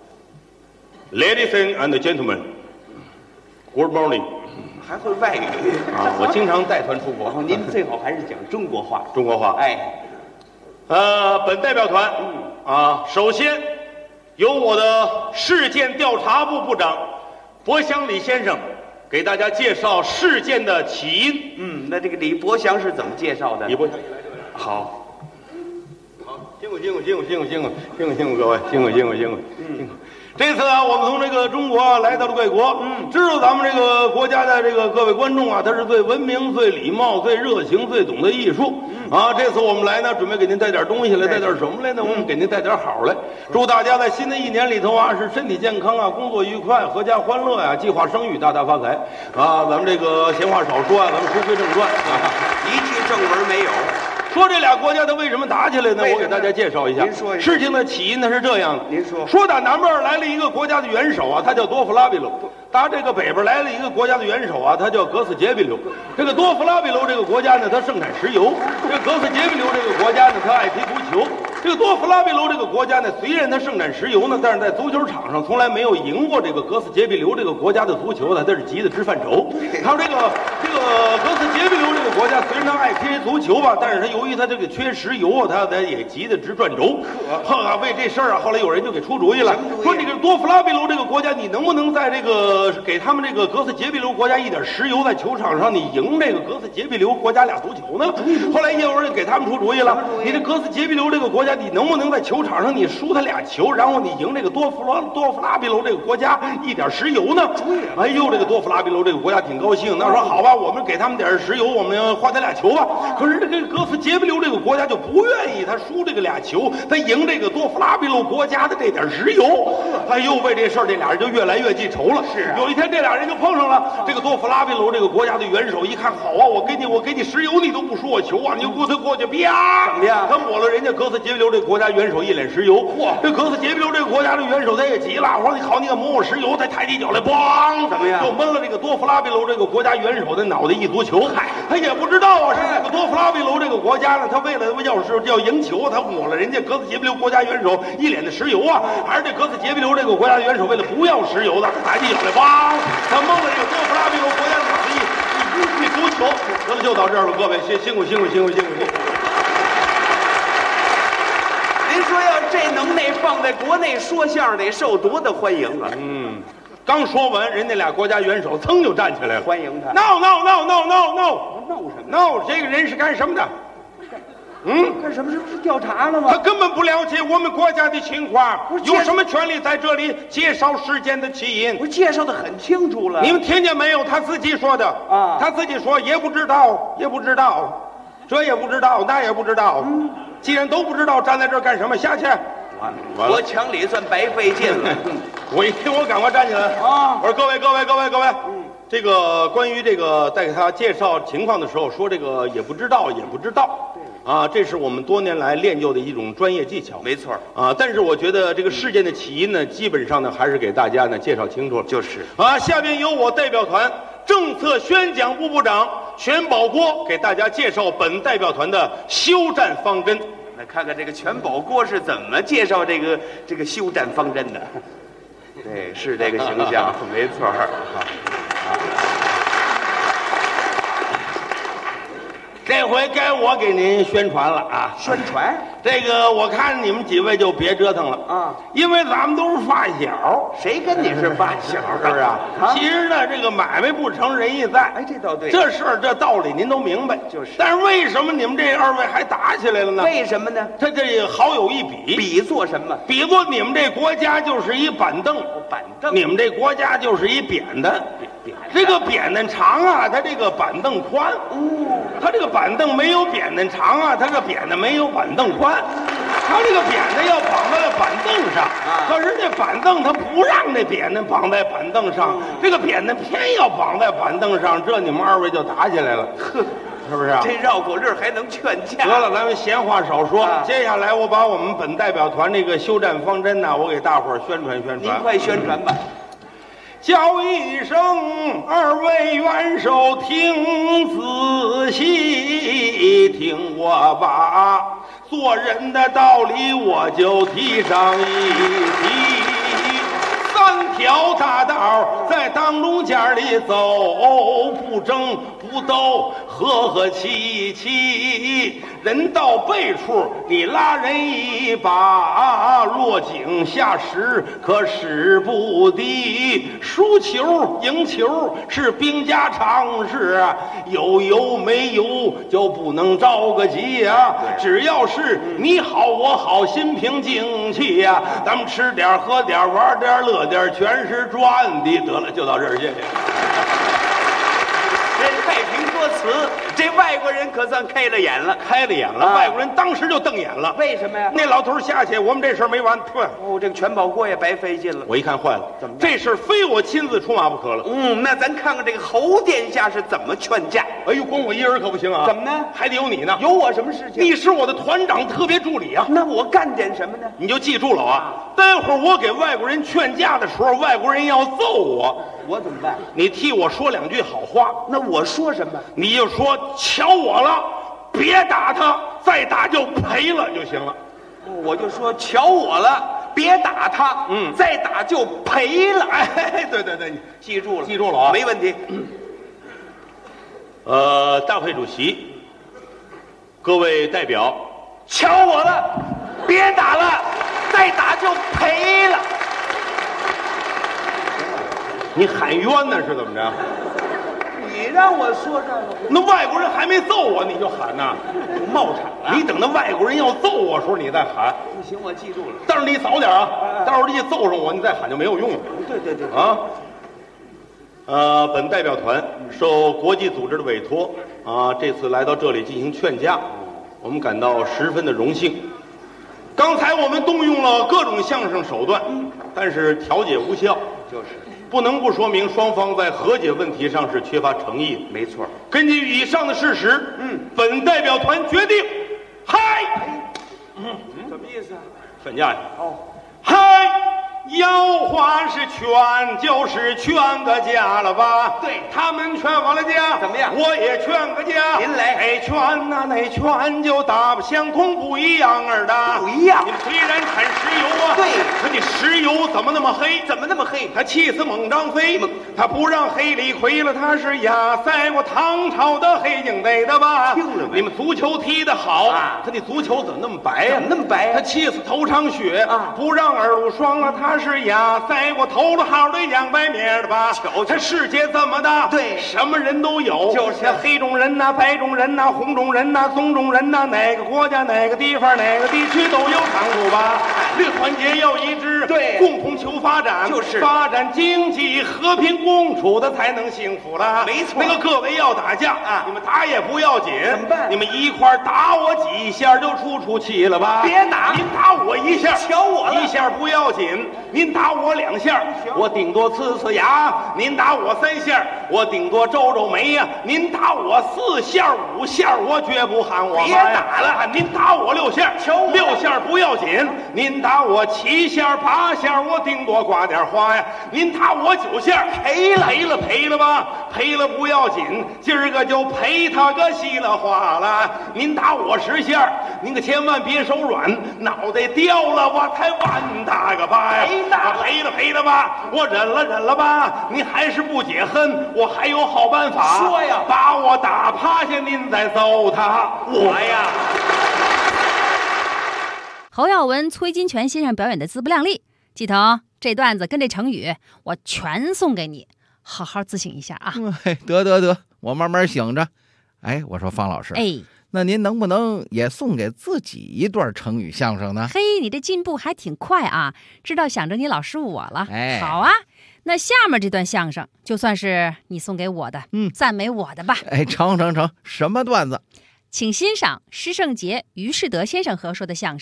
？Ladies and gentlemen, good morning。 还会外语啊！我经常带团出国。 您最好还是讲中国话。 中国话。 哎， 本代表团首先由我的事件调查部部长博祥李先生给大家介绍事件的起因。 那这个李伯祥是怎么介绍的？ 李伯祥，好，辛苦各位，辛苦。这次啊，我们从这个中国来到了贵国，知道咱们这个国家的这个各位观众啊，他是最文明、最礼貌、最热情、最懂得艺术啊。这次我们来呢，准备给您带点东西来，带点什么来呢？我们给您带点好来，祝大家在新的一年里头啊，是身体健康啊，工作愉快，阖家欢乐呀，计划生育，大大发财啊。咱们这个闲话少说啊，咱们书归正传啊， 一句正文没有。 说这俩国家它为什么打起来呢？我给大家介绍一下。 您说一下。 事情的起因呢是这样的。 您说。 说打南边来了一个国家的元首啊，他叫多弗拉比留。打这个北边来了一个国家的元首啊，他叫格斯杰比留。这个多弗拉比留这个国家呢，它盛产石油；这个格斯杰比留这个国家呢，他爱踢足球。这个多弗拉比留这个国家呢，虽然它盛产石油呢，但是在足球场上从来没有赢过这个格斯杰比留这个国家的足球，它是急得直犯愁。还有这个格斯杰比留这个国家，虽然他爱踢足球吧，但是他由于他这个缺石油啊，他也急得直转轴。为这事儿啊，后来有人就给出主意了，说这个多弗拉比留这个国家，你能不能在这个给他们这个格斯杰比留国家一点石油，在球场上你赢这个格斯杰比留国家俩足球呢？后来也有人给他们出主意了，你这格斯杰比留这个国家，你能不能在球场上你输他俩球，然后你赢这个多弗拉比留这个国家一点石油呢？哎呦，这个多弗拉比留这个国家挺高兴，那说好吧，我们给他们点石油，我们换他俩球吧。可是这个格斯杰比留这个国家就不愿意，他输这个俩球，他赢这个多弗拉比留国家的这点石油。哎呦，为这事儿这俩人就越来越记仇了。是有一天这俩人就碰上了，这个多弗拉比留这个国家的元首一看，好啊，我给你石油，你都不输我球啊，你就过去啪，怎么样？他抹了人家格斯杰比留这个国家元首一脸石油。嚯，这格斯杰比留这个国家的元首他也急了，我说你好，你敢抹我石油？他抬起脚来，咣，怎么样？就闷了这个多弗拉比留这个国家元首的脑袋一足球。嗨，他也不知道啊，是这个多弗拉比留这个国家呢，他为了要赢球，他抹了人家格斯杰比留国家元首一脸的石油啊，还是这格斯杰比留这个国家元首为了不要石油的，抬起脚来，咣，他蒙了这个多弗拉比留国家的脑袋一足球。得了，就到这儿了，各位，辛苦。 您说要这能耐放在国内说相声得受多大欢迎啊！ 刚说完，人家俩国家元首噌就站起来了， 欢迎他。 No， 闹什么 ？No， 这个人是干什么的？ 干什么？是调查了吗？ 他根本不了解我们国家的情况，有什么权利在这里介绍事件的起因？ 我介绍的很清楚了， 你们听见没有？他自己说的啊，他自己说也不知道，这也不知道，那也不知道。既然都不知道，站在这儿干什么？下去。 我抢理算白费劲了。 我一听，我赶快站起来啊！我说各位，这个关于这个在给他介绍情况的时候说这个也不知道。啊，这是我们多年来练就的一种专业技巧， 没错啊。但是我觉得这个事件的起因呢，基本上呢还是给大家呢介绍清楚了。 就是啊，下边由我代表团政策宣讲部部长全保国给大家介绍本代表团的休战方针。 来看看这个全保国是怎么介绍这个休战方针的。对，是这个形象，没错。 这回该我给您宣传了啊！ 宣传这个，我看你们几位就别折腾了啊，因为咱们都是发小。 谁跟你是发小？ 是不是啊？其实呢，这个买卖不成仁义在。 哎，这倒对。 这事儿这道理您都明白。 就是。 但是为什么你们这二位还打起来了呢？ 为什么呢？ 他这好有一比。 比作什么？ 比作你们这国家就是一板凳。 板凳。 你们这国家就是一扁担。这个扁担长啊，它这个板凳宽。它这个板凳没有扁担长啊，它这扁担没有板凳宽。 他这个扁担要绑在板凳上，可是这板凳他不让这扁担绑在板凳上，这个扁担偏要绑在板凳上，这你们二位就打起来了，是不是啊？ 这绕口令还能劝架？ 得了，咱们闲话少说，接下来我把我们本代表团这个休战方针呢，我给大伙儿宣传宣传。 您快宣传吧。 叫一声二位元首听仔细，听我把做人的道理我就提上一提。3条大道在当中间里走，不争不斗，和和气气。人到背处你拉人一把，落井下石可使不敌。输球赢球是兵家常事，有油没油就不能着个急啊！只要是你好我好，心平静气呀，咱们吃点喝点玩点乐点，全是赚的。得了，就到这儿，谢谢。 这太平说辞，这外国人可算开了眼了， 开了眼了。外国人当时就瞪眼了。 为什么呀？ 那老头下去，我们这事儿没完。 哦，这个全保国也白费劲了。 我一看坏了，怎么这事非我亲自出马不可了？ 那咱看看这个侯殿下是怎么劝架。 哎呦，光我一人可不行啊！ 怎么呢？ 还得有你呢。 有我什么事情？ 你是我的团长特别助理啊。 那我干点什么呢？ 你就记住了啊！待会儿我给外国人劝架的时候，外国人要揍我， 我怎么办？ 你替我说2句好话。 那我说什么？ 你就说瞧我了，别打他，再打就赔了就行了。 我就说瞧我了，别打他，再打就赔了。 哎，对对对，你记住了， 记住了啊， 没问题。 大会主席，各位代表， 瞧我了，别打了，再打就赔了。 你喊冤呢是怎么着？ 你让我说这个， 那外国人还没揍我，你就喊呐， 冒场了。 你等那外国人要揍我时候，你再喊。 不行，我记住了。 但是你早点啊，待会儿你揍上我，你再喊就没有用了。 对对对啊。本代表团受国际组织的委托啊，这次来到这里进行劝架，我们感到十分的荣幸。刚才我们动用了各种相声手段，但是调解无效， 就是不能不说明双方在和解问题上是缺乏诚意的。 没错。 根据以上的事实，本代表团决定，嗨， 什么意思啊？ 劝架呀。 哦， 嗨。要话是劝，就是劝个架了吧？ 对， 他们劝完了架， 怎么样？ 我也劝个架。 您来， 哎，劝呐，那劝就大不相同，不一样儿的。 不一样。 你们虽然产石油啊， 对， 可你石油怎么那么黑？ 怎么那么黑？ 他气死猛张飞，他不让黑李逵了，他是压塞过唐朝的黑警队的吧？ 听了没？ 你们足球踢得好啊， 他那足球怎么那么白呀？ 怎么那么白呀？ 他气死头场雪啊， 不让耳濡霜了，他是压塞过头了号的洋白面的吧？ 瞧瞧， 这世界这么大， 对， 什么人都有， 就是黑种人呐、白种人呐、红种人呐、棕种人呐，哪个国家、哪个地方、哪个地区都有长处吧？这个团结要一致， 对， 共同求发展， 就是发展经济，和平共处的才能幸福了。 没错。 那个各位要打架啊， 你们打也不要紧， 怎么办？ 你们一块打我几下就出气了吧？ 别打， 您打我一下， 瞧我了， 一下不要紧，您打我2下，我顶多呲牙；您打我3下，我顶多皱眉呀；您打我4下5下，我绝不喊我妈呀。 别打了， 您打我6下， 瞧我 6下不要紧，您打我7下8下，我顶多刮点花呀；您打我9下，赔了吧？赔了不要紧，今儿个就赔他个稀了哗了。您打我10下，您可千万别手软，脑袋掉了我才完他个吧呀！赔了吧，我忍了吧，您还是不解恨，我还有好办法。 说呀， 把我打趴下，您再揍他。 我呀。 侯耀文、崔金泉先生表演的自不量力，季头，这段子跟这成语我全送给你，好好自省一下啊。 得，我慢慢醒着。哎，我说方老师，那您能不能也送给自己一段成语相声呢？ 嘿，你这进步还挺快啊，知道想着你老师我了。好啊，那下面这段相声就算是你送给我的，赞美我的吧。 成，什么段子？ 请欣赏施圣杰、于士德先生合说的相声《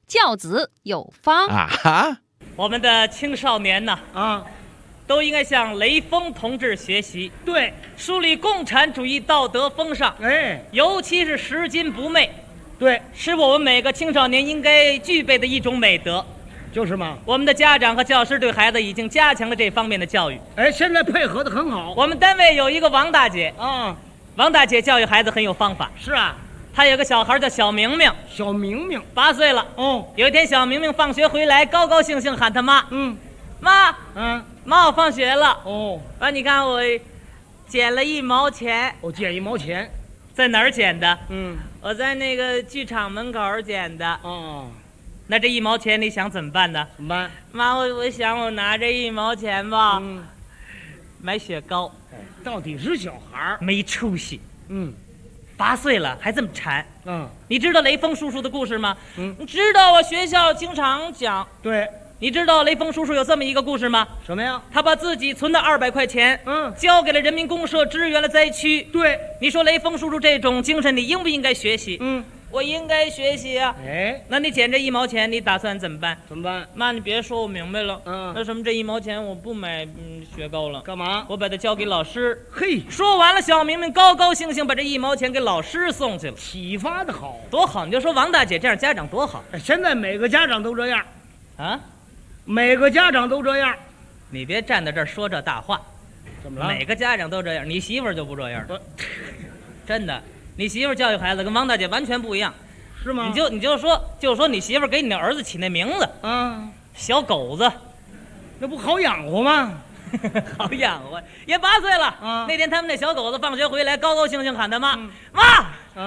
教子有方啊哈！ 我们的青少年呢都应该向雷锋同志学习， 对， 树立共产主义道德风尚，尤其是拾金不昧， 对， 是我们每个青少年应该具备的一种美德。 就是嘛， 我们的家长和教师对孩子已经加强了这方面的教育。 现在配合的很好。 我们单位有一个王大姐王大姐教育孩子很有方法。 是啊， 她有个小孩叫小明明， 小明明 8岁了。有一天小明明放学回来，高高兴兴喊他妈，妈，妈，我放学了。你看我捡了1毛钱。 捡1毛钱， 在哪儿捡的？我在那个剧场门口捡的。那这1毛钱你想怎么办呢？ 怎么办？ 妈，我想我拿这1毛钱吧，买雪糕。 到底是小孩没出息。8岁了还这么馋。你知道雷锋叔叔的故事吗？你知道啊，学校经常讲。 对。 你知道雷锋叔叔有这么一个故事吗？ 什么呀？ 他把自己存的200块钱，交给了人民公社，支援了灾区。 对。 你说雷锋叔叔这种精神，你应不应该学习？我应该学习啊。那你捡这1毛钱，你打算怎么办？ 怎么办？ 妈，你别说，我明白了。那什么，这1毛钱我不买雪糕了。 干嘛？ 我把它交给老师。 嘿， 说完了，小明明高高兴兴把这1毛钱给老师送去了。 启发的好， 多好！你就说王大姐这样家长多好。 现在每个家长都这样啊， 每个家长都这样。 你别站在这儿说这大话。 怎么了？ 每个家长都这样，你媳妇儿就不这样。真的。你媳妇教育孩子跟王大姐完全不一样， 是吗？ 你就说你媳妇给你那儿子起那名字小狗子， 那不好养活吗？ 好养活，也8岁了。那天他们那小狗子放学回来，高高兴兴喊他妈，妈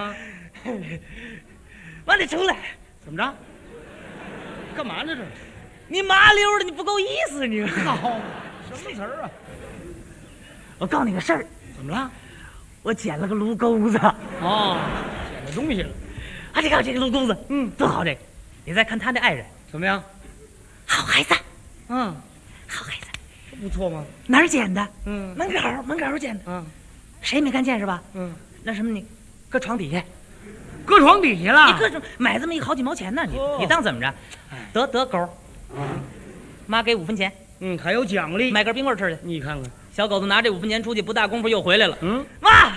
妈你出来。 怎么着？干嘛呢这？ 你麻溜的，你不够意思你。 好，什么词儿啊？ 我告诉你个事儿。 怎么了？ 我捡了个炉钩子。 捡了东西了。 你看这个炉钩子，多好这个。你再看他那爱人， 怎么样？ 好孩子。好孩子， 不错吗？ 哪儿捡的？门口捡的。谁没看见是吧？那什么，你搁床底下。 搁床底下了？ 你搁买这么一好几毛钱呢？你当怎么着？得狗。妈给5分钱。 还有奖励， 买根冰棍吃去。 你看看， 小狗子拿这5分钱出去，不大功夫又回来了。妈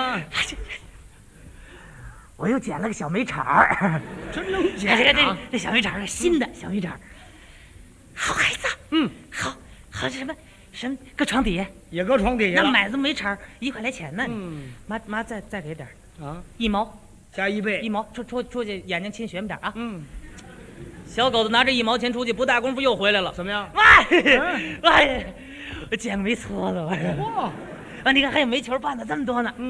我又捡了个小煤铲儿。 真能捡啊！ 这小煤铲儿新的小煤铲儿。好孩子。好什么搁床底下， 也搁床底下。 那买这煤铲儿1块来钱呢。妈再给点1毛加1倍，1 毛出去眼睛亲学么点啊。小狗子拿这1毛钱出去，不大功夫又回来了。 怎么样？ 我捡个煤搓子。哇！你看还有煤球拌的这么多呢。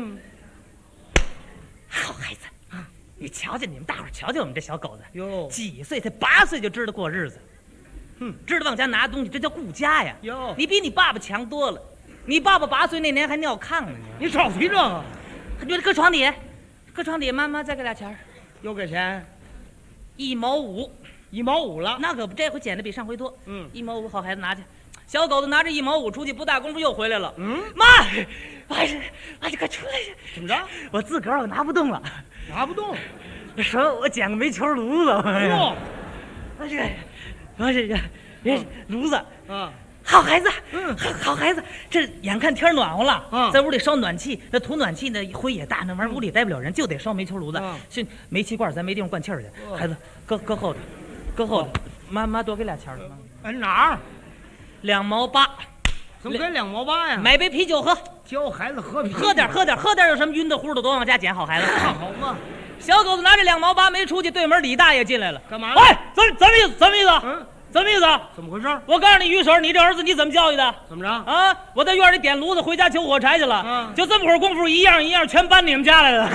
好孩子你瞧瞧，你们大伙瞧瞧我们这小狗子哟， 几岁？才8岁就知道过日子，知道往家拿东西，这叫顾家呀。 哟， 你比你爸爸强多了。你爸爸8岁那年还尿炕呢。 你少提这个。 你搁床底下，妈再给俩钱。 又给钱 ？1毛5。 1毛5了， 那可不，这回捡的比上回多。1毛5，好孩子拿去。小狗子拿着1毛5出去，不大功夫又回来了。妈，你快出来！ 怎么着？ 我自个儿我拿不动了。 拿不动？ 说我捡个煤球炉子。 哇！ 我这炉子。好孩子，好孩子，这眼看天暖和了，在屋里烧暖气，那土暖气那灰也大，那玩意儿屋里待不了人，就得烧煤球炉子。这煤气罐咱没地方灌气儿去，孩子搁后头，妈多给俩钱儿。 哪儿 ？2毛8。 怎么给2毛8呀？ 买杯啤酒喝， 教孩子喝啤酒。 喝点，有什么晕的乎的，多往家捡，好孩子。 好嘛。 小狗子拿着2毛8没出去，对门李大爷进来了。 干嘛？ 喂，怎么意思？怎么意思？ 怎么回事？ 我告诉你，于婶，你这儿子你怎么教育的？ 怎么着？ 我在院里点炉子，回家求火柴去了。就这么会儿功夫，一样全搬你们家来了。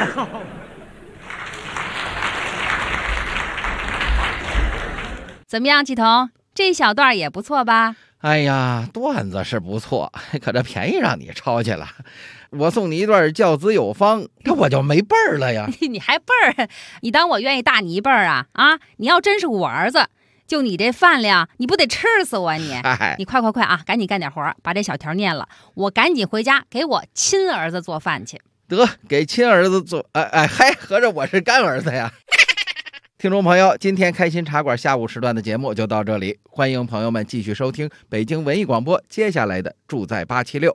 怎么样，启彤？这小段也不错吧？ 哎呀，段子是不错，可这便宜让你抄去了。我送你一段教子有方，这我就没辈儿了呀。 你还辈儿？你当我愿意大你一辈儿啊？你要真是我儿子，就你这饭量，你不得吃死我你？你快啊，赶紧干点活，把这小条念了，我赶紧回家给我亲儿子做饭去。 得给亲儿子做，合着我是干儿子呀。 听众朋友，今天开心茶馆下午时段的节目就到这里，欢迎朋友们继续收听北京文艺广播接下来的住在876。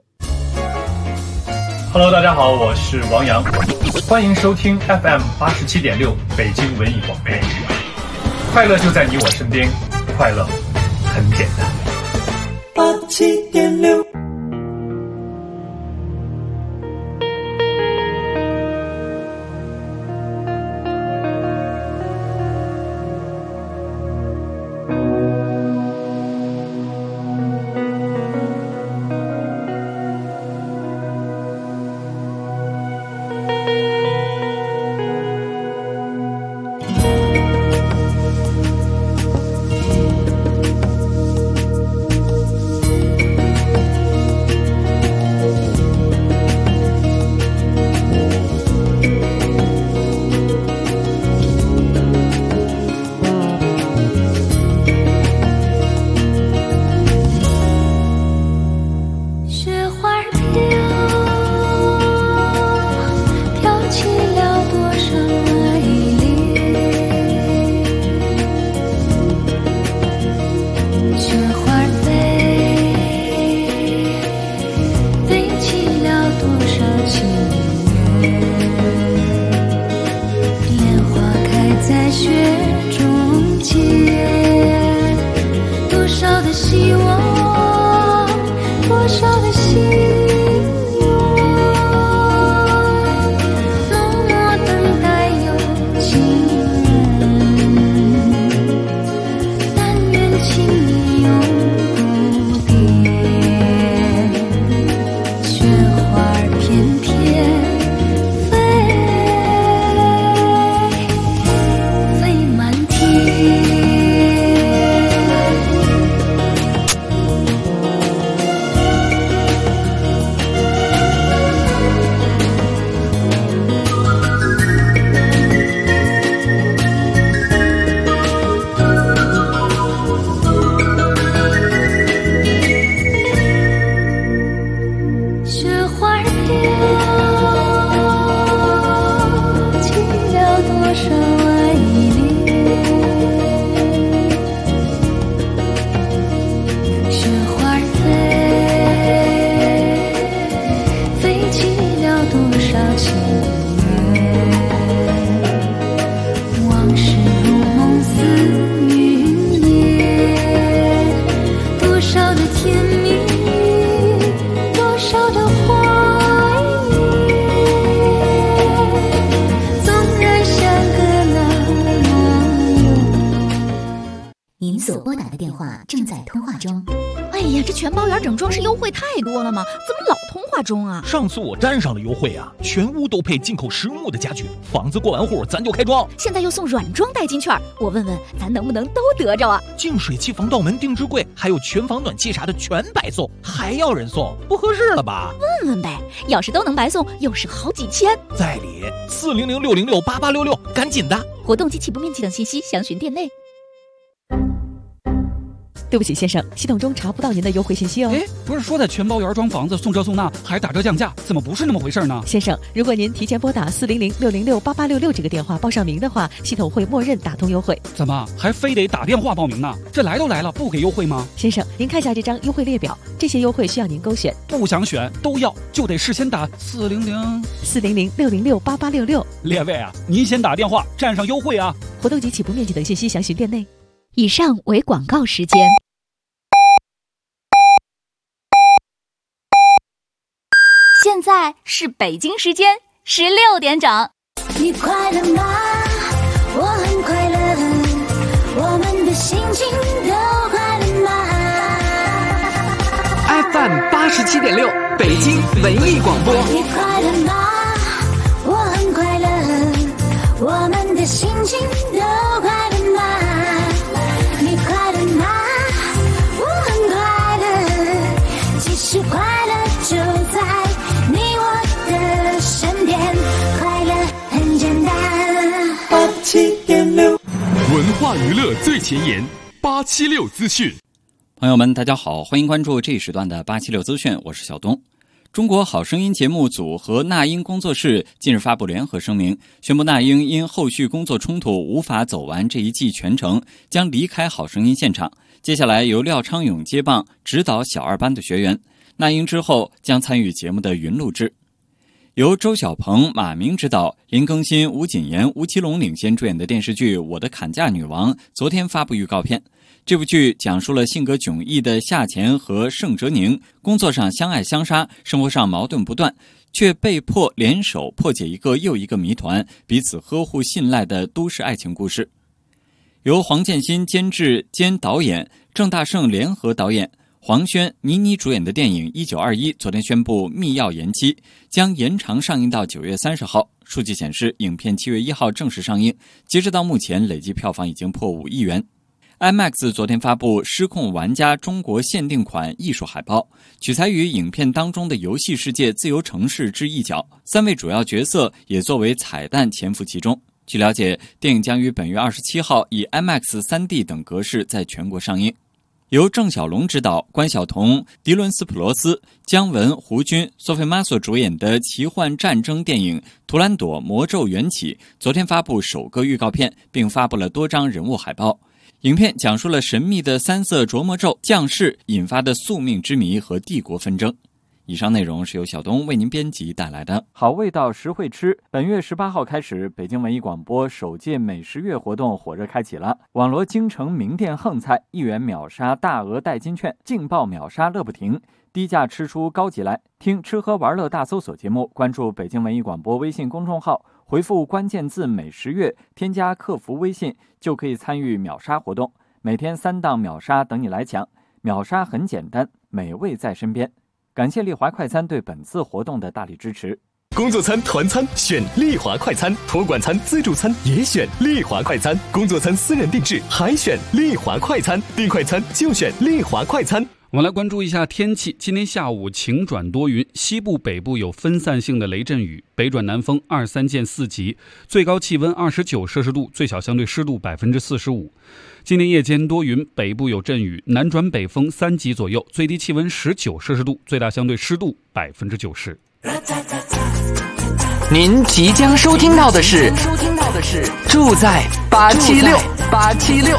Hello， 大家好，我是王阳，欢迎收听 FM 87.6北京文艺广播。快乐就在你我身边，快乐很简单。 87.6。 您所拨打的电话正在通话中。 哎呀，这全包圆整装饰优惠太多了吗？怎么老通话中啊？ 上次我沾上了优惠啊，全屋都配进口实木的家具，房子过完户咱就开装。 现在又送软装代金券，我问问咱能不能都得着啊？ 净水器、防盗门、定制柜，还有全房暖气啥的全白送，还要人送，不合适了吧？ 问问呗，要是都能白送，又是好几千。 在理，400-606-8866，赶紧的。 活动及起步面积等信息详询店内。 对不起，先生，系统中查不到您的优惠信息哦。 哎，不是说在全包圆装房子送这送那，还打折降价，怎么不是那么回事呢？ 先生，如果您提前拨打400-606-8866这个电话报上名的话，系统会默认打通优惠。 怎么还非得打电话报名呢？这来都来了，不给优惠吗？ 先生，您看下这张优惠列表，这些优惠需要您勾选。 不想选都要，就得事先打 400-606-8866。 列位啊，您先打电话占上优惠啊！ 活动及起步面积等信息详询店内。 以上为广告时间。 现在是北京时间16点整。 你快乐吗？我很快乐，我们的心情都快乐吗 ？FM 87.6北京文艺广播。 你快乐吗？我很快乐，我们的心情都快乐吗？你快乐吗？我很快乐，其实快乐就在你我的身边，快乐很简单。87.6 文化娱乐最前沿，876资讯。 朋友们，大家好，欢迎关注这一时段的876资讯，我是小东。 中国好声音节目组和那英工作室近日发布联合声明，宣布那英因后续工作冲突无法走完这一季全程，将离开好声音现场。接下来由廖昌永接棒指导小二班的学员，那英之后将参与节目的云录制。由周小鹏、马明执导，林更新、吴谨言、吴奇隆领衔主演的电视剧《我的砍价女王》昨天发布预告片。这部剧讲述了性格迥异的夏乾和盛哲宁工作上相爱相杀，生活上矛盾不断，却被迫联手破解一个又一个谜团，彼此呵护信赖的都市爱情故事。由黄建新监制兼导演，郑大圣联合导演，黄轩、倪妮主演的电影《1921》昨天宣布密钥延期，将延长上映到9月30号。数据显示，影片7月1号正式上映，截止到目前累计票房已经破5亿元。IMAX 昨天发布《失控玩家》中国限定款艺术海报，取材于影片当中的游戏世界自由城市之一角，3位主要角色也作为彩蛋潜伏其中。据了解，电影将于本月27号以 IMAX 3D 等格式在全国上映。由郑晓龙执导，关晓彤、迪伦斯普罗斯、姜文、胡军、索菲玛索主演的奇幻战争电影《图兰朵魔咒缘起》昨天发布首个预告片，并发布了多张人物海报。影片讲述了神秘的3色着魔咒降世引发的宿命之谜和帝国纷争。以上内容是由小东为您编辑带来的。好味道实惠吃，本月18号开始，北京文艺广播首届美食月活动火热开启了。网罗京城名店横菜，1元秒杀大额代金券，劲爆秒杀乐不停，低价吃出高级来。听吃喝玩乐大搜索节目，关注北京文艺广播微信公众号，回复关键字美食月，添加客服微信就可以参与秒杀活动，每天3档秒杀等你来抢。秒杀很简单，美味在身边。感谢丽华快餐对本次活动的大力支持。 工作餐、团餐选丽华快餐，托管餐、自助餐也选丽华快餐，工作餐私人定制还选丽华快餐，订快餐就选丽华快餐。 我们来关注一下天气。今天下午晴转多云，西部北部有分散性的雷阵雨，北转南风2、3见4级，最高气温29摄氏度，最小相对湿度45%。今天夜间多云，北部有阵雨，南转北风3级左右，最低气温19摄氏度，最大相对湿度90%。 您即将收听到的是住在876。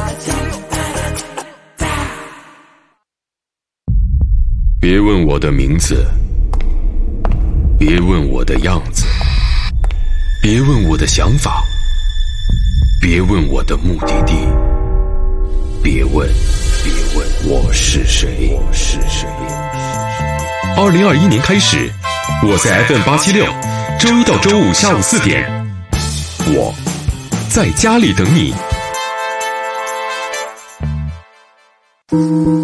别问我的名字，别问我的样子，别问我的想法，别问我的目的地，别问我是谁。2021年开始，我在 FM876，周一到周五下午4点，我在家里等你。